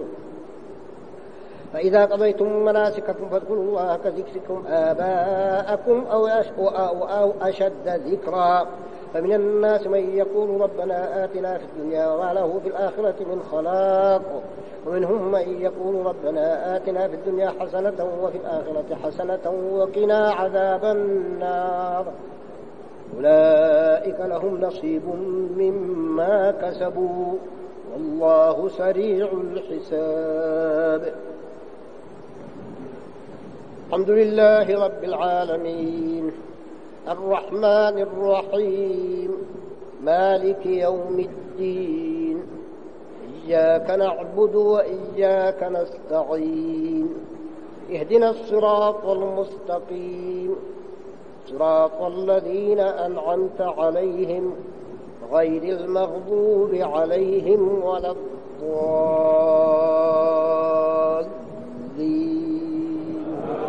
فإذا قضيتم مناسككم فاذكروا الله كذكركم آباءكم أو أشد ذكرا فمن الناس من يقول ربنا آتنا في الدنيا وما له في الآخرة من خلاق ومنهم من يقول ربنا آتنا في الدنيا حسنة وفي الآخرة حسنة وقنا عذاب النار أولئك لهم نصيب مما كسبوا والله سريع الحساب. الحمد لله رب العالمين الرحمن الرحيم مالك يوم الدين إياك نعبد وإياك نستعين اهدنا الصراط المستقيم صراط الذين أنعمت عليهم غير المغضوب عليهم ولا الضالين.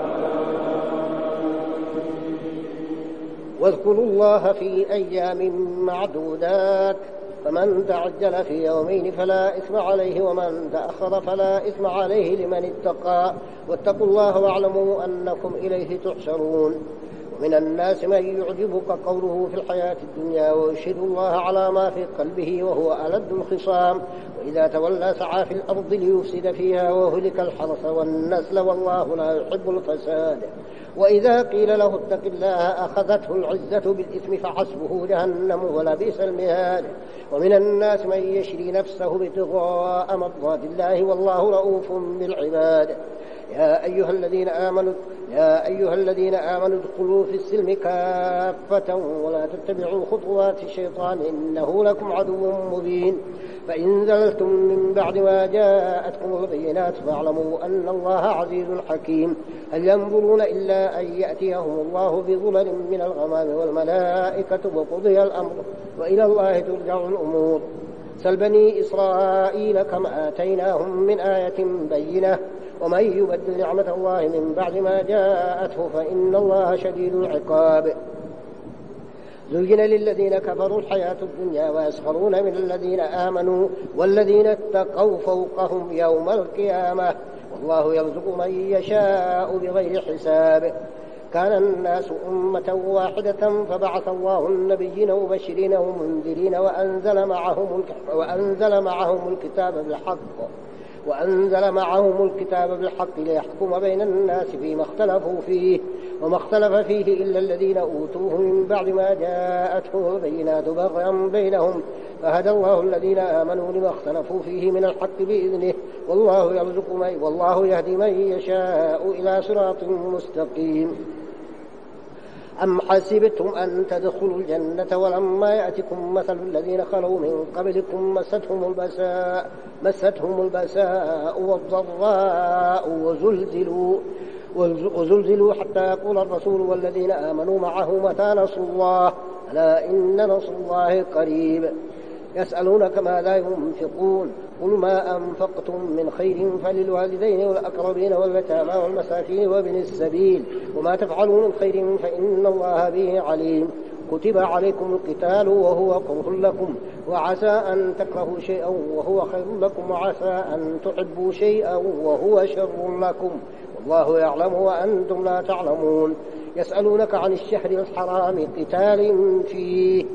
واذكروا الله في أيام معدودات، فمن تعجل في يومين فلا إثم عليه ومن تأخر فلا إثم عليه لمن اتقى، واتقوا الله واعلموا أنكم إليه تحشرون. ومن الناس من يعجبك قوله في الحياة الدنيا ويشهد الله على ما في قلبه وهو ألد الخصام، وإذا تولى سعى في الأرض ليفسد فيها وهلك الحرث والنسل والله لا يحب الفساد. وإذا قيل له اتق الله أخذته العزة بالإثم فحسبه جهنم ولبئس المهاد. ومن الناس من يشري نفسه ابتغاء مرضات الله والله رؤوف بالعباد. يا أيها الذين آمنوا يا أيها الذين آمنوا ادخلوا في السلم كافة ولا تتبعوا خطوات الشيطان إنه لكم عدو مبين. فإن زللتم من بعد ما جاءتكم البينات فاعلموا أن الله عزيز حكيم. هل ينظرون إلا أن يأتيهم الله بظلل من الغمام والملائكة وقضي الأمر وإلى الله ترجع الأمور. سل بني إسرائيل كم آتيناهم من آية بينة ومن يبدل نعمة الله من بعد ما جاءته فإن الله شديد العقاب. زين للذين كفروا الحياة الدنيا ويسخرون من الذين آمنوا والذين اتقوا فوقهم يوم القيامة والله يرزق من يشاء بغير حساب. كان الناس أمة واحدة فبعث الله النبيين مبشرين ومنذرين وأنزل معهم وأنزل معهم الكتاب بالحق وأنزل معهم الكتاب بالحق ليحكم بين الناس فيما اختلفوا فيه وما اختلف فيه إلا الذين أوتوه من بعد ما جاءتهم البينات بغيا بينهم فهدى الله الذين آمنوا لما اختلفوا فيه من الحق بإذنه والله يرزق من والله يهدي من يشاء إلى صراط مستقيم. أم حسبتم أن تدخلوا الجنة ولما يأتكم مثل الذين خلوا من قبلكم مستهم البأساء مستهم البأساء والضراء وزلزلوا وزلزلوا حتى يقول الرسول والذين آمنوا معه متى نصر الله ألا إن نصر الله قريب. يسألونك ماذا ينفقون قل ما أنفقتم من خير فللوالدين والأقربين واليتامى والمساكين وابن السبيل وما تفعلوا من خير فإن الله به عليم. كتب عليكم القتال وهو كره لكم وعسى أن تكرهوا شيئا وهو خير لكم وعسى أن تحبوا شيئا وهو شر لكم والله يعلم وأنتم لا تعلمون. يسألونك عن الشهر الحرام قتال فيه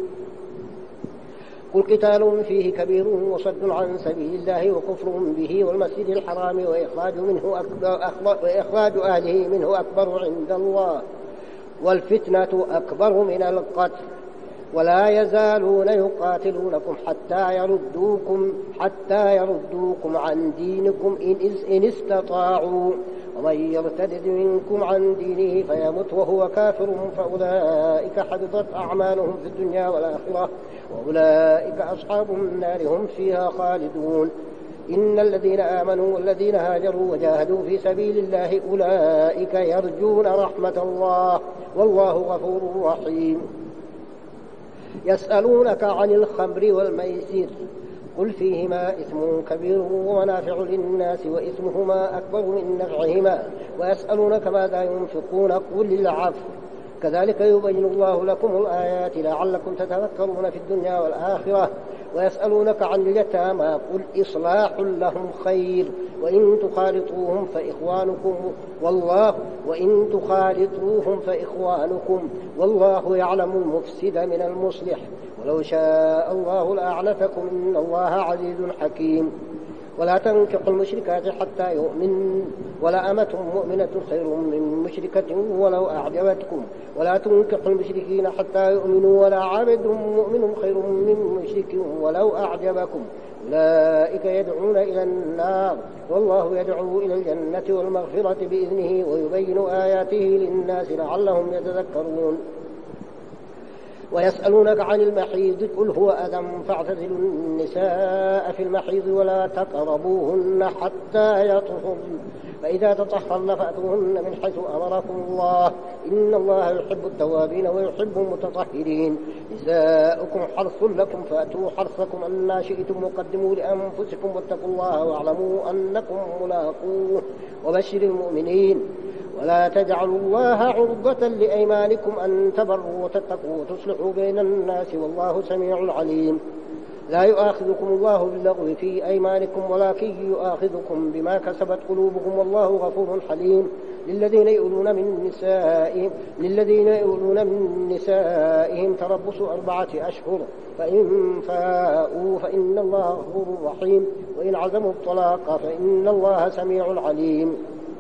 قل قتال فيه كبير وصد عن سبيل الله وكفر به والمسجد الحرام وإخراج منه أكبر وإخراج أهله منه أكبر عند الله والفتنة أكبر من القتل ولا يزالون يقاتلونكم حتى يردوكم حتى يردوكم عن دينكم إن استطاعوا ومن يرتد منكم عن دينه فيمت وهو كافر فأولئك حبطت أعمالهم في الدنيا والآخرة وأولئك أصحاب النار هم فيها خالدون. إن الذين آمنوا والذين هاجروا وجاهدوا في سبيل الله أولئك يرجون رحمة الله والله غفور رحيم. يسألونك عن الخمر والميسر قل فيهما إثم كبير ومنافع للناس وإثمهما أكبر من نفعهما ويسألونك ماذا ينفقون قل العفو كذلك يبين الله لكم الآيات لعلكم تتذكرون في الدنيا والآخرة. ويسألونك عن اليتامى قل إصلاح لهم خير وإن تخالطوهم فإخوانكم والله وإن تخالطوهم فإخوانكم والله يعلم المفسد من المصلح ولو شاء الله لأعنتكم إن الله عزيز حكيم. ولا تنكحوا المشركات حتى يؤمن ولا أمة مؤمنة خير من مشركة ولو أعجبتكم ولا تنكحوا المشركين حتى يؤمنوا ولا عبد مؤمن خير من مشرك ولو أعجبكم أولئك يدعون إلى النار والله يدعو إلى الجنة والمغفرة بإذنه ويبين آياته للناس لعلهم يتذكرون. ويسألونك عن المحيض قل هو أذى فاعتزلوا النساء في المحيض ولا تقربوهن حتى يطهرن فإذا تطهرن فأتوهن من حيث أمركم الله إن الله يحب التوابين ويحب المتطهرين نساؤكم حرث لكم فأتوا حرثكم أن شئتم وقدموا لأنفسكم واتقوا الله واعلموا أنكم ملاقوه وبشر المؤمنين ولا تجعلوا الله عرضة لأيمانكم أن تبروا وتتقوا وتصلحوا بين الناس والله سميع عليم لا يؤاخذكم الله باللغو في أيمانكم ولكن يؤاخذكم بما كسبت قلوبكم والله غفور حليم للذين يؤلون من نسائهم للذين يؤلون من نسائهم تربص أربعة أشهر فإن فاءوا فإن الله غفور رحيم وإن عزموا الطلاق فإن الله سميع عليم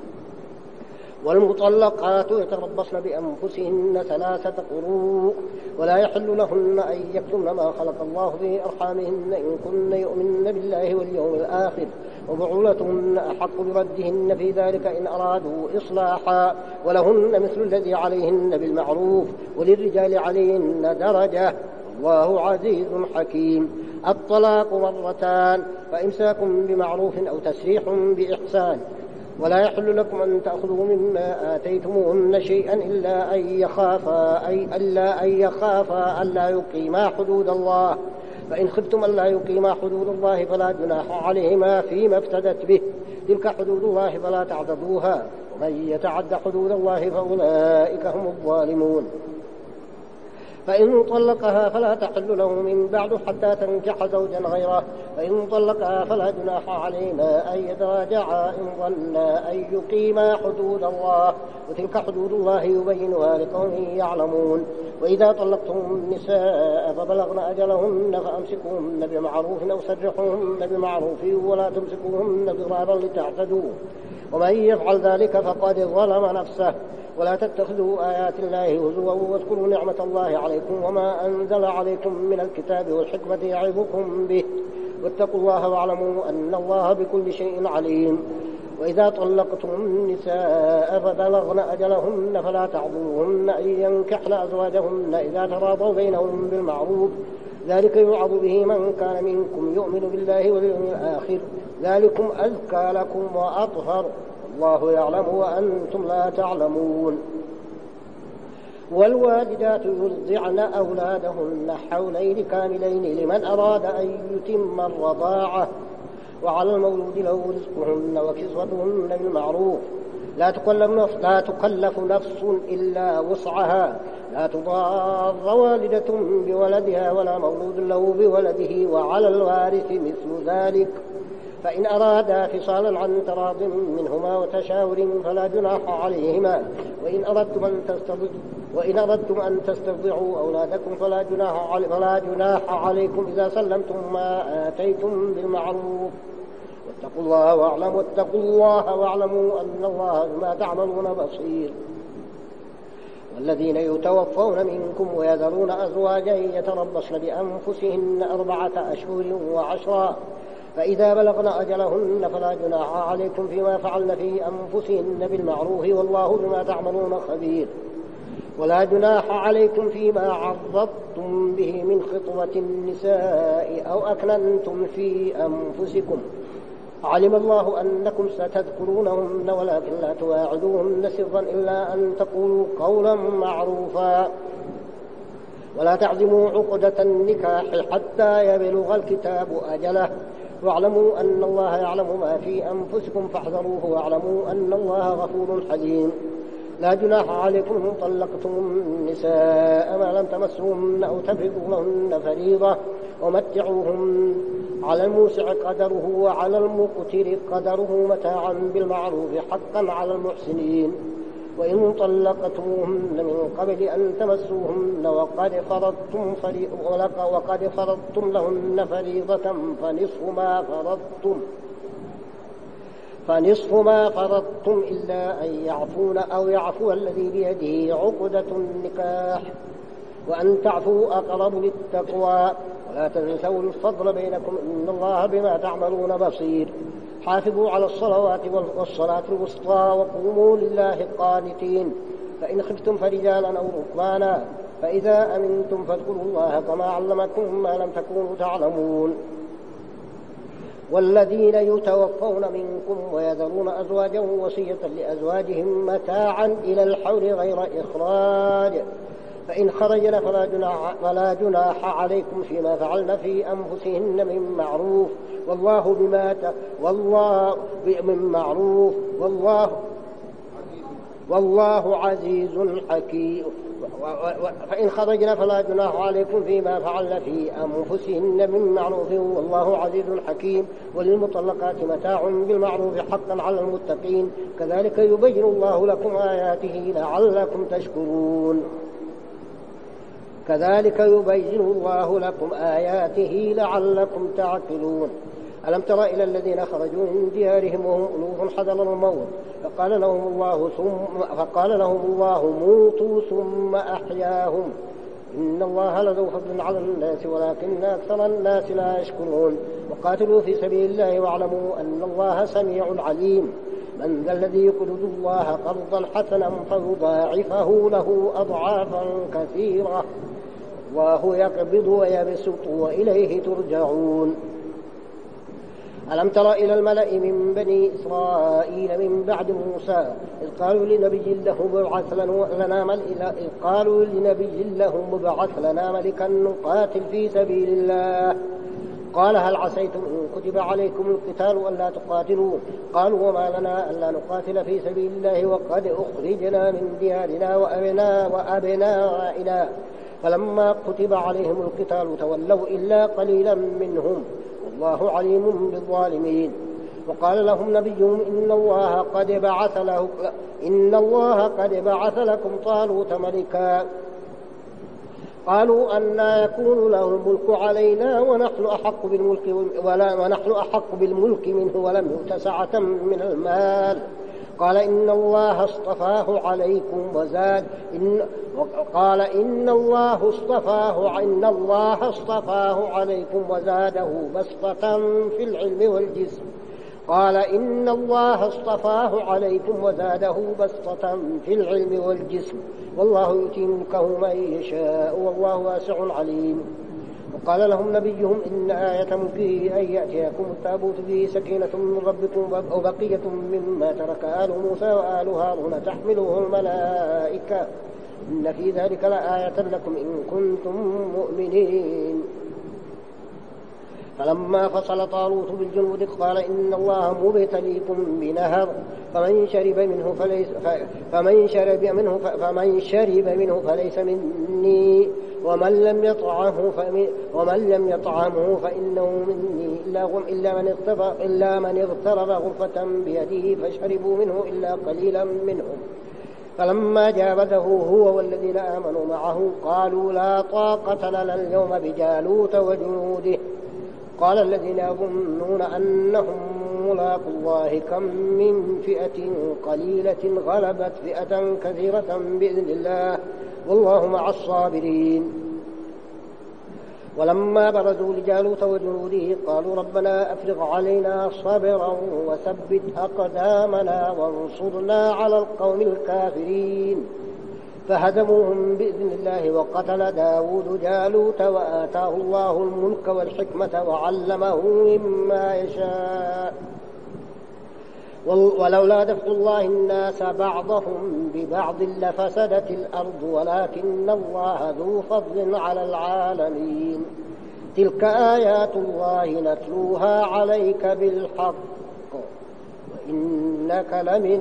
والمطلقات يتربصن بأنفسهن ثلاثة قروء ولا يحل لهن أن يكتمن ما خلق الله في أرحامهن إن كن يؤمن بالله واليوم الآخر وبعولتهن أحق بردهن في ذلك إن أرادوا إصلاحا ولهن مثل الذي عليهن بالمعروف وللرجال عليهن درجة والله عزيز حكيم الطلاق مرتان فإمساكم بمعروف أو تسريح بإحسان ولا يحل لكم أن تأخذوا مما آتيتموهن شيئا إلا أن يخافا أي ألا أن يخافا ألا يقيما حدود الله فإن خفتم ألا يقيما حدود الله فلا جناح عليهما فيما افتدت به تلك حدود الله فلا تعتدوها ومن يتعد حدود الله فأولئك هم الظالمون فإن طلقها فلا تحل له من بعد حتى تنكح زوجا غيره فإن طلقها فلا جناح عليهما أن يتراجعا إن ظنا أن يقيما حدود الله وتلك حدود الله يبينها لقوم يعلمون وإذا طلقتم النساء فبلغن أجلهن فأمسكوهن بمعروف أو سرحوهن بمعروف ولا تمسكوهن ضرارا لتعتدوا ومن يفعل ذلك فقد ظلم نفسه ولا تتخذوا آيات الله هزوا واذكروا نعمة الله عليكم وما أنزل عليكم من الكتاب والحكمة يعظكم به واتقوا الله واعلموا أن الله بكل شيء عليم وإذا طلقتم النساء فبلغن أجلهن فلا تعضلوهن أن ينكحن أزواجهن إذا تراضوا بينهم بالمعروف ذلك يوعظ به من كان منكم يؤمن بالله واليوم الآخر ذلكم أزكى لكم وأطهر الله يعلم وأنتم لا تعلمون والوالدات يرضعن أولادهن حولين كاملين لمن أراد أن يتم الرضاعة وعلى المولود له رزقهن وكسوتهن بالمعروف لا تكلف, لا تكلف نفس إلا وسعها لا تضار والدة بولدها ولا مولود له بولده وعلى الوارث مثل ذلك فإن أرادا فصالا عن تراض منهما وتشاور فلا جناح عليهما وإن أردتم أن تسترضعوا وإن أردتم أن تسترضعوا أولادكم فلا جناح علي فلا جناح عليكم إذا سلمتم ما آتيتم بالمعروف واتقوا الله واعلموا واتقوا الله واعلموا أن الله بما تعملون بصير والذين يتوفون منكم ويذرون أزواجا يتربصن بأنفسهن أربعة أشهر وعشرا فإذا بلغن أجلهن فلا جناح عليكم فيما فعلن في أنفسهن بالمعروف والله بما تعملون خبير ولا جناح عليكم فيما عرضتم به من خطبة النساء أو أكننتم في أنفسكم علم الله أنكم ستذكرونهن ولكن لا تواعدوهن سرا إلا أن تقولوا قولا معروفا ولا تعزموا عقدة النكاح حتى يبلغ الكتاب أجله واعلموا أن الله يعلم ما في أنفسكم فاحذروه واعلموا أن الله غفور حليم لا جناح عليكم إن طلقتم النساء ما لم تمسوهن أو تفرضوا لهن فريضة ومتعوهن على الموسع قدره وعلى المقتر قدره متاعا بالمعروف حقا على المحسنين وإن طلقتموهن من قبل أن تمسوهن وقد فرضتم فريضة وقد فرضتم لهن فريضة فنصف ما فرضتم فنصف ما فرضتم إلا أن يعفون أو يعفو الذي بيده عقدة النكاح وأن تعفوا أقرب للتقوى ولا تنسوا الفضل بينكم إن الله بما تعملون بصير حافظوا على الصلوات والصلاة الوسطى وقوموا لله قانتين فإن خفتم فرجالا أو ركبانا فإذا أمنتم فاذكروا الله كما علمكم ما لم تكونوا تعلمون والذين يتوفون منكم ويذرون أزواجا وصية لأزواجهم متاعا إلى الحول غير إخراج فإن خرجن فلا جناح, فلا جناح عليكم فيما فعلن في أنفسهن من معروف والله بما ت... والله من معروف والله والله عزيز حكيم. فإن خرجن فلا جناح عليكم فيما فعلن في أنفسهن من معروف والله عزيز حكيم. وللمطلقات متاع بالمعروف حقا على المتقين كذلك يبين الله لكم آياته لعلكم تشكرون. كذلك يبين الله لكم آياته لعلكم تعقلون. ألم تر إلى الذين خرجوا من ديارهم وهم ألوف حذر الموت فقال لهم الله ثم فقال لهم الله موتوا ثم أحياهم إن الله لذو فضل على الناس ولكن أكثر الناس لا يشكرون. وقاتلوا في سبيل الله واعلموا أن الله سميع عليم. من ذا الذي يقرض الله قرضا حسنا فيضاعفه له أضعافا كثيرة والله يقبض ويبسط وإليه ترجعون. ألم تر إلى الملأ من بني إسرائيل من بعد موسى إذ قالوا لنبي له مبعث لنا ملئا إذ قالوا لنبي له مبعث لنا ملكا نقاتل في سبيل الله قال هل عسيتم إن كتب عليكم القتال ألا تقاتلوا قالوا وما لنا ألا نقاتل في سبيل الله وقد أخرجنا من ديارنا وأبنا وأبنائنا فلما كتب عليهم القتال تولوا إلا قليلا منهم والله عليم بالظالمين. وقال لهم نبيهم إن الله قد بعث له إن الله قد بعث لكم طالوت ملكا قالوا أنى يكون له الملك علينا ونحن أحق بالملك ولا ونحن أحق بالملك منه ولم يؤت سعة من المال قال إن الله اصطفاه عليكم وزاد إن قال إن الله اصطفاه إن الله اصطفاه عليكم وزاده بسطة في العلم والجسم قال إن الله اصطفاه عليكم وزاده بسطة في العلم والجسم والله يؤتي ملكه من يشاء والله واسع عليم. وقال لهم نبيهم إن آية ملكه أن يأتيكم التابوت به سكينة من ربكم وبقية مما ترك آل موسى وآل هارون تحمله الملائكة إن في ذلك لآية لكم إن كنتم مؤمنين. فلما فصل طالوت بالجنود قال إن الله مبتليكم بنهر فمن شرب منه فليس فمن شرب منه فمن شرب منه فليس مني ومن لم يطعمه ومن لم يطعمه فإنه مني إلا من اغترف إلا من اغترف غرفة بيده فشربوا منه إلا قليلا منهم. فلما جاوزه هو والذين آمنوا معه قالوا لا طاقة لنا اليوم بجالوت وجنوده قال الذين يظنون أنهم ملاقو الله كم من فئة قليلة غلبت فئة كثيرة بإذن الله والله مع الصابرين. ولما برزوا لجالوت وجنوده قالوا ربنا أفرغ علينا صبرا وثبت أقدامنا وانصرنا على القوم الكافرين فهزموهم بإذن الله. وقتل داود جالوت وآتاه الله الملك والحكمة وعلمه مما يشاء ولولا دفع الله الناس بعضهم ببعض لفسدت الأرض ولكن الله ذو فضل على العالمين. تلك آيات الله نتلوها عليك بالحق وإنك لمن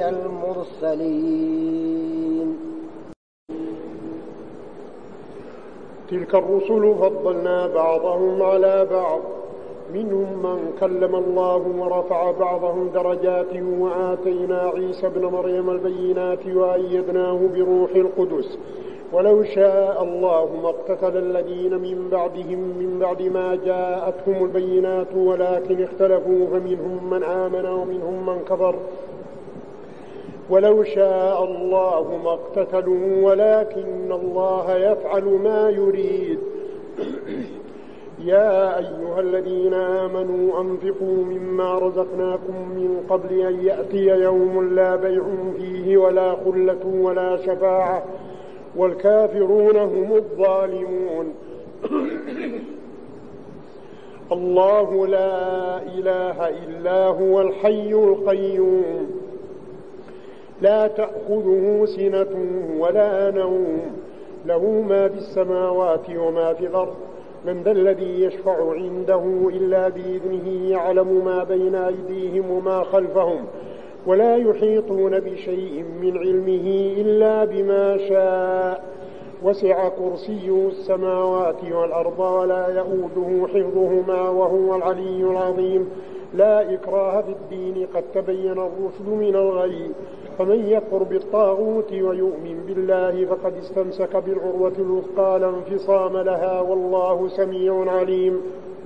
المرسلين. تلك الرسل فضلنا بعضهم على بعض منهم من كلم الله ورفع بعضهم درجات وآتينا عيسى ابن مريم البينات وأيدناه بروح القدس ولو شاء الله ما اقتتل الذين من بعدهم من بعد ما جاءتهم البينات ولكن اختلفوا فمنهم من آمن ومنهم من كفر ولو شاء الله ما اقتتلوا ولكن الله يفعل ما يريد. يا أيها الذين آمنوا أنفقوا مما رزقناكم من قبل أن يأتي يوم لا بيع فيه ولا خلة ولا شفاعة والكافرون هم الظالمون. الله لا إله إلا هو الحي القيوم لا تأخذه سنة ولا نوم له ما في السماوات وما في الأرض من ذا الذي يشفع عنده إلا بإذنه يعلم ما بين أيديهم وما خلفهم ولا يحيطون بشيء من علمه إلا بما شاء وسع كرسيه السماوات والأرض ولا يؤوده حفظهما وهو العلي العظيم لا إكراه في الدين قد تبين الرشد من الغي فمن يكفر بالطاغوت ويؤمن بالله فقد استمسك بالعروة الوثقى لا انفصام لها والله سميع عليم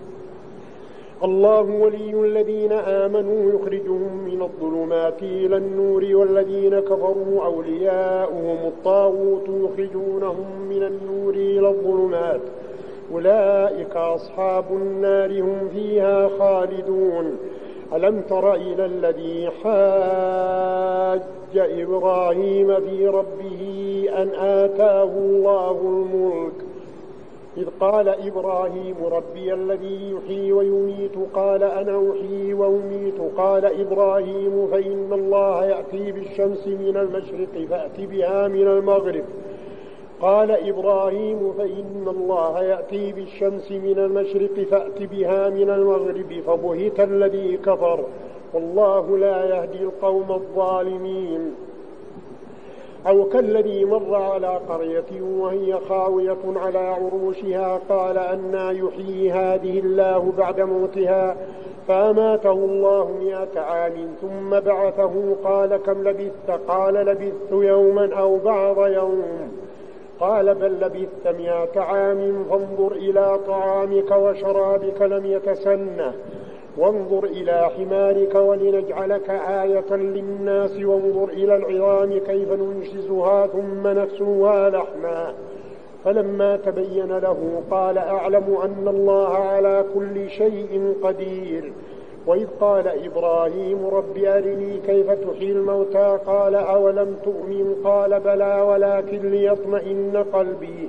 الله ولي الذين آمنوا يخرجهم من الظلمات إلى النور والذين كفروا أولياؤهم الطاغوت يخرجونهم من النور إلى الظلمات أولئك أصحاب النار هم فيها خالدون ألم تر إلى الذي حاج إبراهيم في ربه أن آتاه الله الملك إذ قال إبراهيم ربي الذي يحيي ويميت قال أنا أحيي وأميت قال إبراهيم فإن الله يأتي بالشمس من المشرق فأت بها من المغرب قال إبراهيم فإن الله يأتي بالشمس من المشرق فأت بها من المغرب فبهت الذي كفر والله لا يهدي القوم الظالمين أو كالذي مر على قرية وهي خاوية على عروشها قال أنى يحيي هذه الله بعد موتها فأماته الله مئة عام ثم بعثه قال كم لبثت قال لبثت يوما أو بعض يوم قال بل لبثت مئة عام فانظر إلى طعامك وشرابك لم يتسنه وانظر إلى حمارك ولنجعلك آية للناس وانظر إلى العظام كيف ننشزها ثم نكسوها لحما فلما تبين له قال أعلم أن الله على كل شيء قدير وإذ قال إبراهيم رب أرني كيف تحيي الموتى قال أولم تؤمن قال بلى ولكن ليطمئن قلبي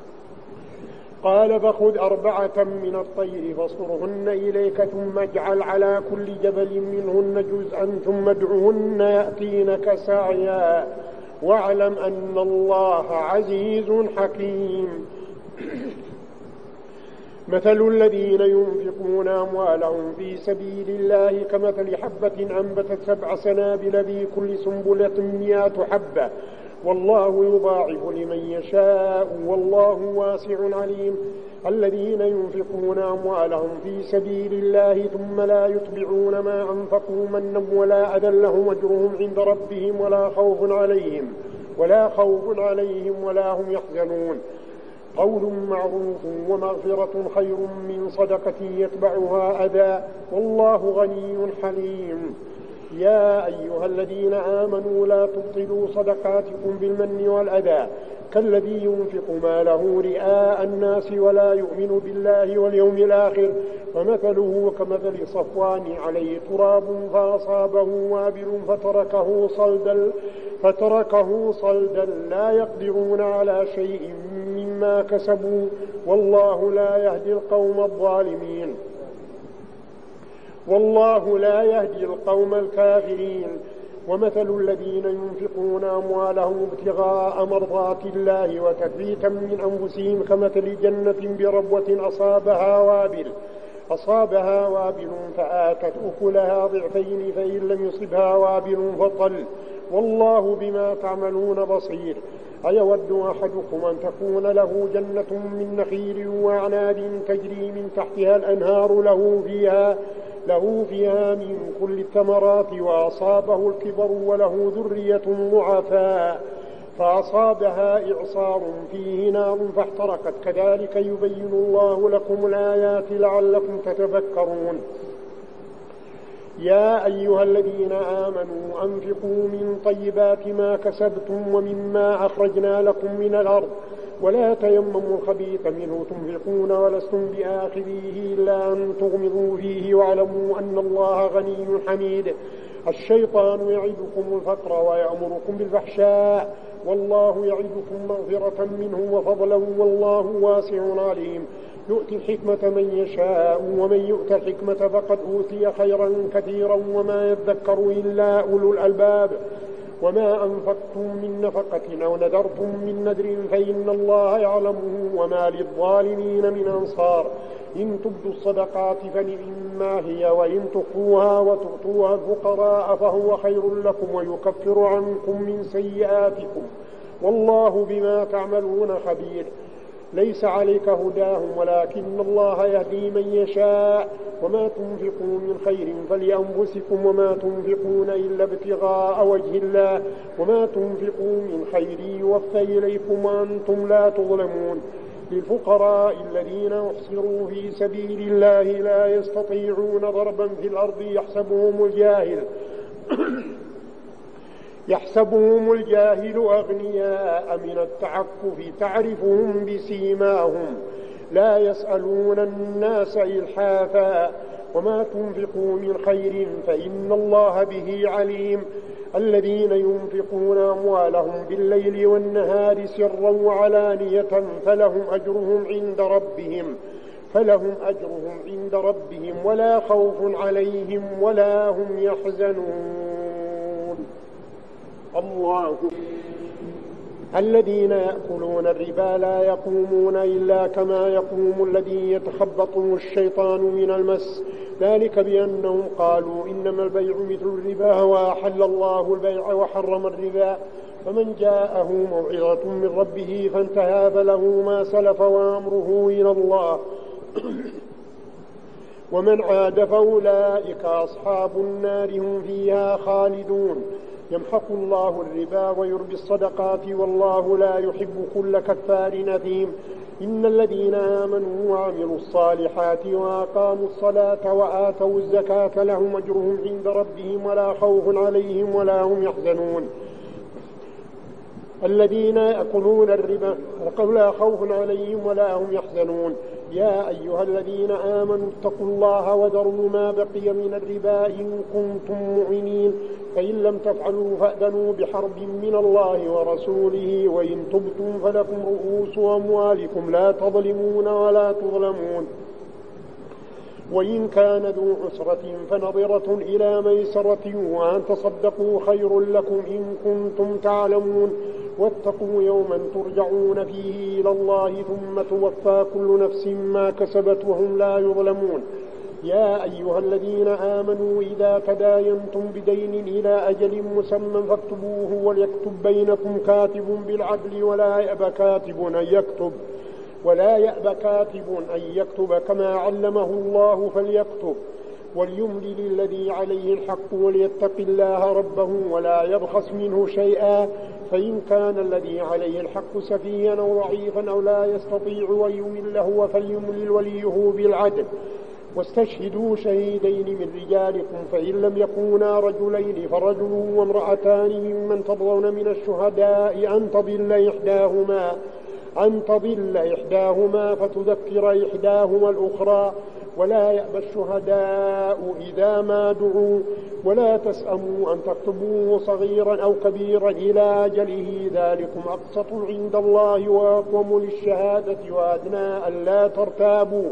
قال فخذ أربعة من الطير فاصرهن إليك ثم اجعل على كل جبل منهن جزءا ثم ادعهن يأتينك سعيا واعلم أن الله عزيز حكيم مثل الذين ينفقون أموالهم في سبيل الله كمثل حبة أنبتت سبع سنابل في كل سنبلة مئة حبة والله يضاعف لمن يشاء والله واسع عليم الذين ينفقون أموالهم في سبيل الله ثم لا يتبعون ما أنفقوا منا ولا أذى لهم أجرهم عند ربهم ولا خوف عليهم ولا خوف عليهم ولا هم يحزنون قول معروف ومغفرة خير من صدقة يتبعها أذى والله غني حليم يا أيها الذين آمنوا لا تبطلوا صدقاتكم بالمن والأذى كالذي ينفق ماله رئاء الناس ولا يؤمن بالله واليوم الآخر فمثله كمثل صفوان عليه تراب فأصابه وابل فتركه صلدا فتركه صلدا لا يقدرون على شيء مما كسبوا والله لا يهدي القوم الظالمين والله لا يهدي القوم الكافرين ومثل الذين ينفقون أموالهم ابتغاء مرضات الله وتثبيتا من أنفسهم كمثل جنة بربوة أصابها وابل أصابها وابل فآتت أكلها ضعفين فإن لم يصبها وابل فطل والله بما تعملون بصير أيود أحدكم أن تكون له جنة من نخيل وأعناب تجري من تحتها الأنهار له فيها له فيها من كل الثمرات وأصابه الكبر وله ذرية ضعفاء فأصابها إعصار فيه نار فاحترقت كذلك يبين الله لكم الآيات لعلكم تتفكرون يا أيها الذين آمنوا أنفقوا من طيبات ما كسبتم ومما أخرجنا لكم من الأرض ولا تيمموا الخبيث منه تنفقون ولستم بآخذيه إلا أن تغمضوا فيه واعلموا أن الله غني حميد الشيطان يعدكم الفقر ويأمركم بالفحشاء والله يعدكم مغفرة منه وفضلا والله واسع عليم يؤتي الحكمة من يشاء ومن يؤت الحكمة فقد أوتي خيرا كثيرا وما يذكر إلا أولو الألباب. وما أنفقتم من نفقة أو نذرتم من نذر فإن الله يعلمه وما للظالمين من أنصار. إن تبدوا الصدقات فنعما هي وإن تخفوها وتؤتوها الفقراء فهو خير لكم ويكفر عنكم من سيئاتكم والله بما تعملون خبير. ليس عليك هداهم ولكن الله يهدي من يشاء وما تنفقوا من خير فلأنفسكم وما تنفقون إلا ابتغاء وجه الله وما تنفقوا من خير يوفى إليكم وأنتم لا تظلمون. للفقراء الذين أحصروا في سبيل الله لا يستطيعون ضربا في الأرض يحسبهم الجاهل يحسبهم الجاهل أغنياء من التعفف تعرفهم بسيماهم لا يسألون الناس إلحافا وما تنفقوا من خير فإن الله به عليم. الذين ينفقون أموالهم بالليل والنهار سرا وعلانية فلهم أجرهم عند ربهم فلهم أجرهم عند ربهم ولا خوف عليهم ولا هم يحزنون. الله الذين يأكلون الربا لا يقومون إلا كما يقوم الذي يتخبطه الشيطان من المس ذلك بأنهم قالوا إنما البيع مثل الربا وأحل الله البيع وحرم الربا. فمن جاءه موعظة من ربه فانتهى فله ما سلف وأمره إلى الله ومن عاد فأولئك أصحاب النار هم فيها خالدون. يمحق الله الربا ويربي الصدقات والله لا يحب كل كفار أثيم. إن الذين آمنوا وعملوا الصالحات وأقاموا الصلاة وآتوا الزكاة لهم أجرهم عند ربهم ولا خوف عليهم ولا هم يحزنون. الذين يأكلون الربا لا خوف عليهم ولا هم يحزنون. يا أيها الذين آمنوا اتقوا الله وذروا ما بقي من الربا إن كنتم مؤمنين فإن لم تفعلوا فأذنوا بحرب من الله ورسوله وإن تبتم فلكم رؤوس أموالكم لا تظلمون ولا تظلمون. وإن كان ذو عسرة فنظرة إلى ميسرة وأن تصدقوا خير لكم إن كنتم تعلمون. واتقوا يوما ترجعون فيه إلى الله ثم توفى كل نفس ما كسبت وهم لا يظلمون. يا أيها الذين آمنوا إذا تداينتم بدين إلى أجل مسمى فاكتبوه وليكتب بينكم كاتب بالعدل ولا يأبى كاتب أن يكتب ولا يأبى كاتب أن يكتب كما علمه الله فليكتب وليملل الذي عليه الحق وليتق الله ربه ولا يبخس منه شيئا فإن كان الذي عليه الحق سفيها أو ضعيفا أو لا يستطيع أن يمله فليملل وليه بالعدل. واستشهدوا شهيدين من رجالكم فإن لم يكونا رجلين فرجل وامرأتان ممن ترضون من الشهداء أن تضل إحداهما أن تضل إحداهما فتذكر إحداهما الأخرى ولا يأبى الشهداء إذا ما دعوا ولا تسأموا أن تكتبوه صغيرا أو كبيرا إلى أجله ذلكم أقسط عند الله وأقوم للشهادة وأدنى ألا ترتابوا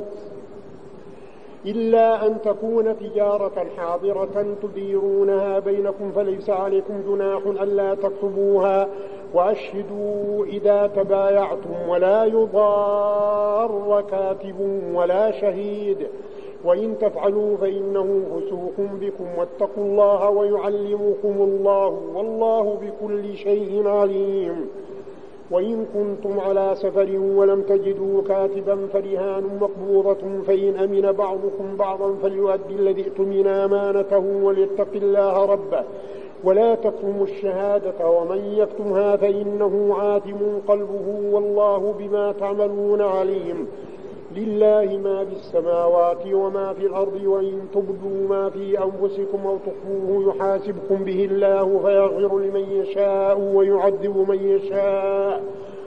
إلا أن تكون تجارة حاضرة تديرونها بينكم فليس عليكم جناح ألا تكتبوها وأشهدوا إذا تبايعتم ولا يضار كاتب ولا شهيد وإن تفعلوا فإنه فسوق بكم واتقوا الله ويعلمكم الله والله بكل شيء عليم. وإن كنتم على سفر ولم تجدوا كاتبا فرهان مقبوضة فإن أمن بعضكم بعضا فليؤدي الذي اؤتمن أمانته وليتق الله ربه ولا تكتموا الشهادة ومن يكتمها فإنه عاثم قلبه والله بما تعملون عليم. لله ما في السماوات وما في الأرض وإن تبدوا ما في أنفسكم أو تخفوه يحاسبكم به الله فيغفر لمن يشاء ويعذب من يشاء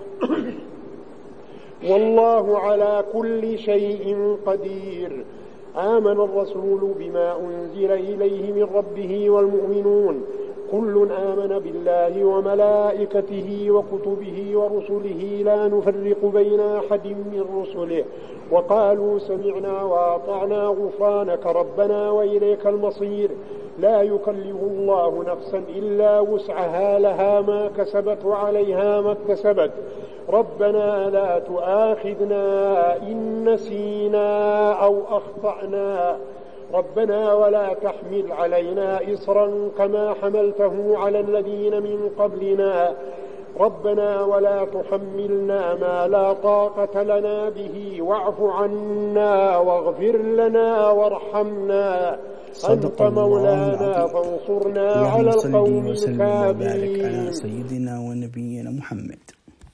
والله على كل شيء قدير. آمن الرسول بما أنزل إليه من ربه والمؤمنون كل آمن بالله وملائكته وكتبه ورسله لا نفرق بين أحد من رسله وقالوا سمعنا وأطعنا غفرانك ربنا وإليك المصير. لا يكلف الله نفسا إلا وسعها لها ما كسبت وعليها ما اكتسبت. ربنا لا تؤاخذنا إن نسينا أو أخطأنا ربنا ولا تحمل علينا إصرا كما حملته على الذين من قبلنا ربنا ولا تحملنا ما لا طاقة لنا به واعف عنا واغفر لنا وارحمنا أنت مولانا فانصرنا على القوم الكافرين. اللهم صل وسلم وبارك على سيدنا ونبينا محمد.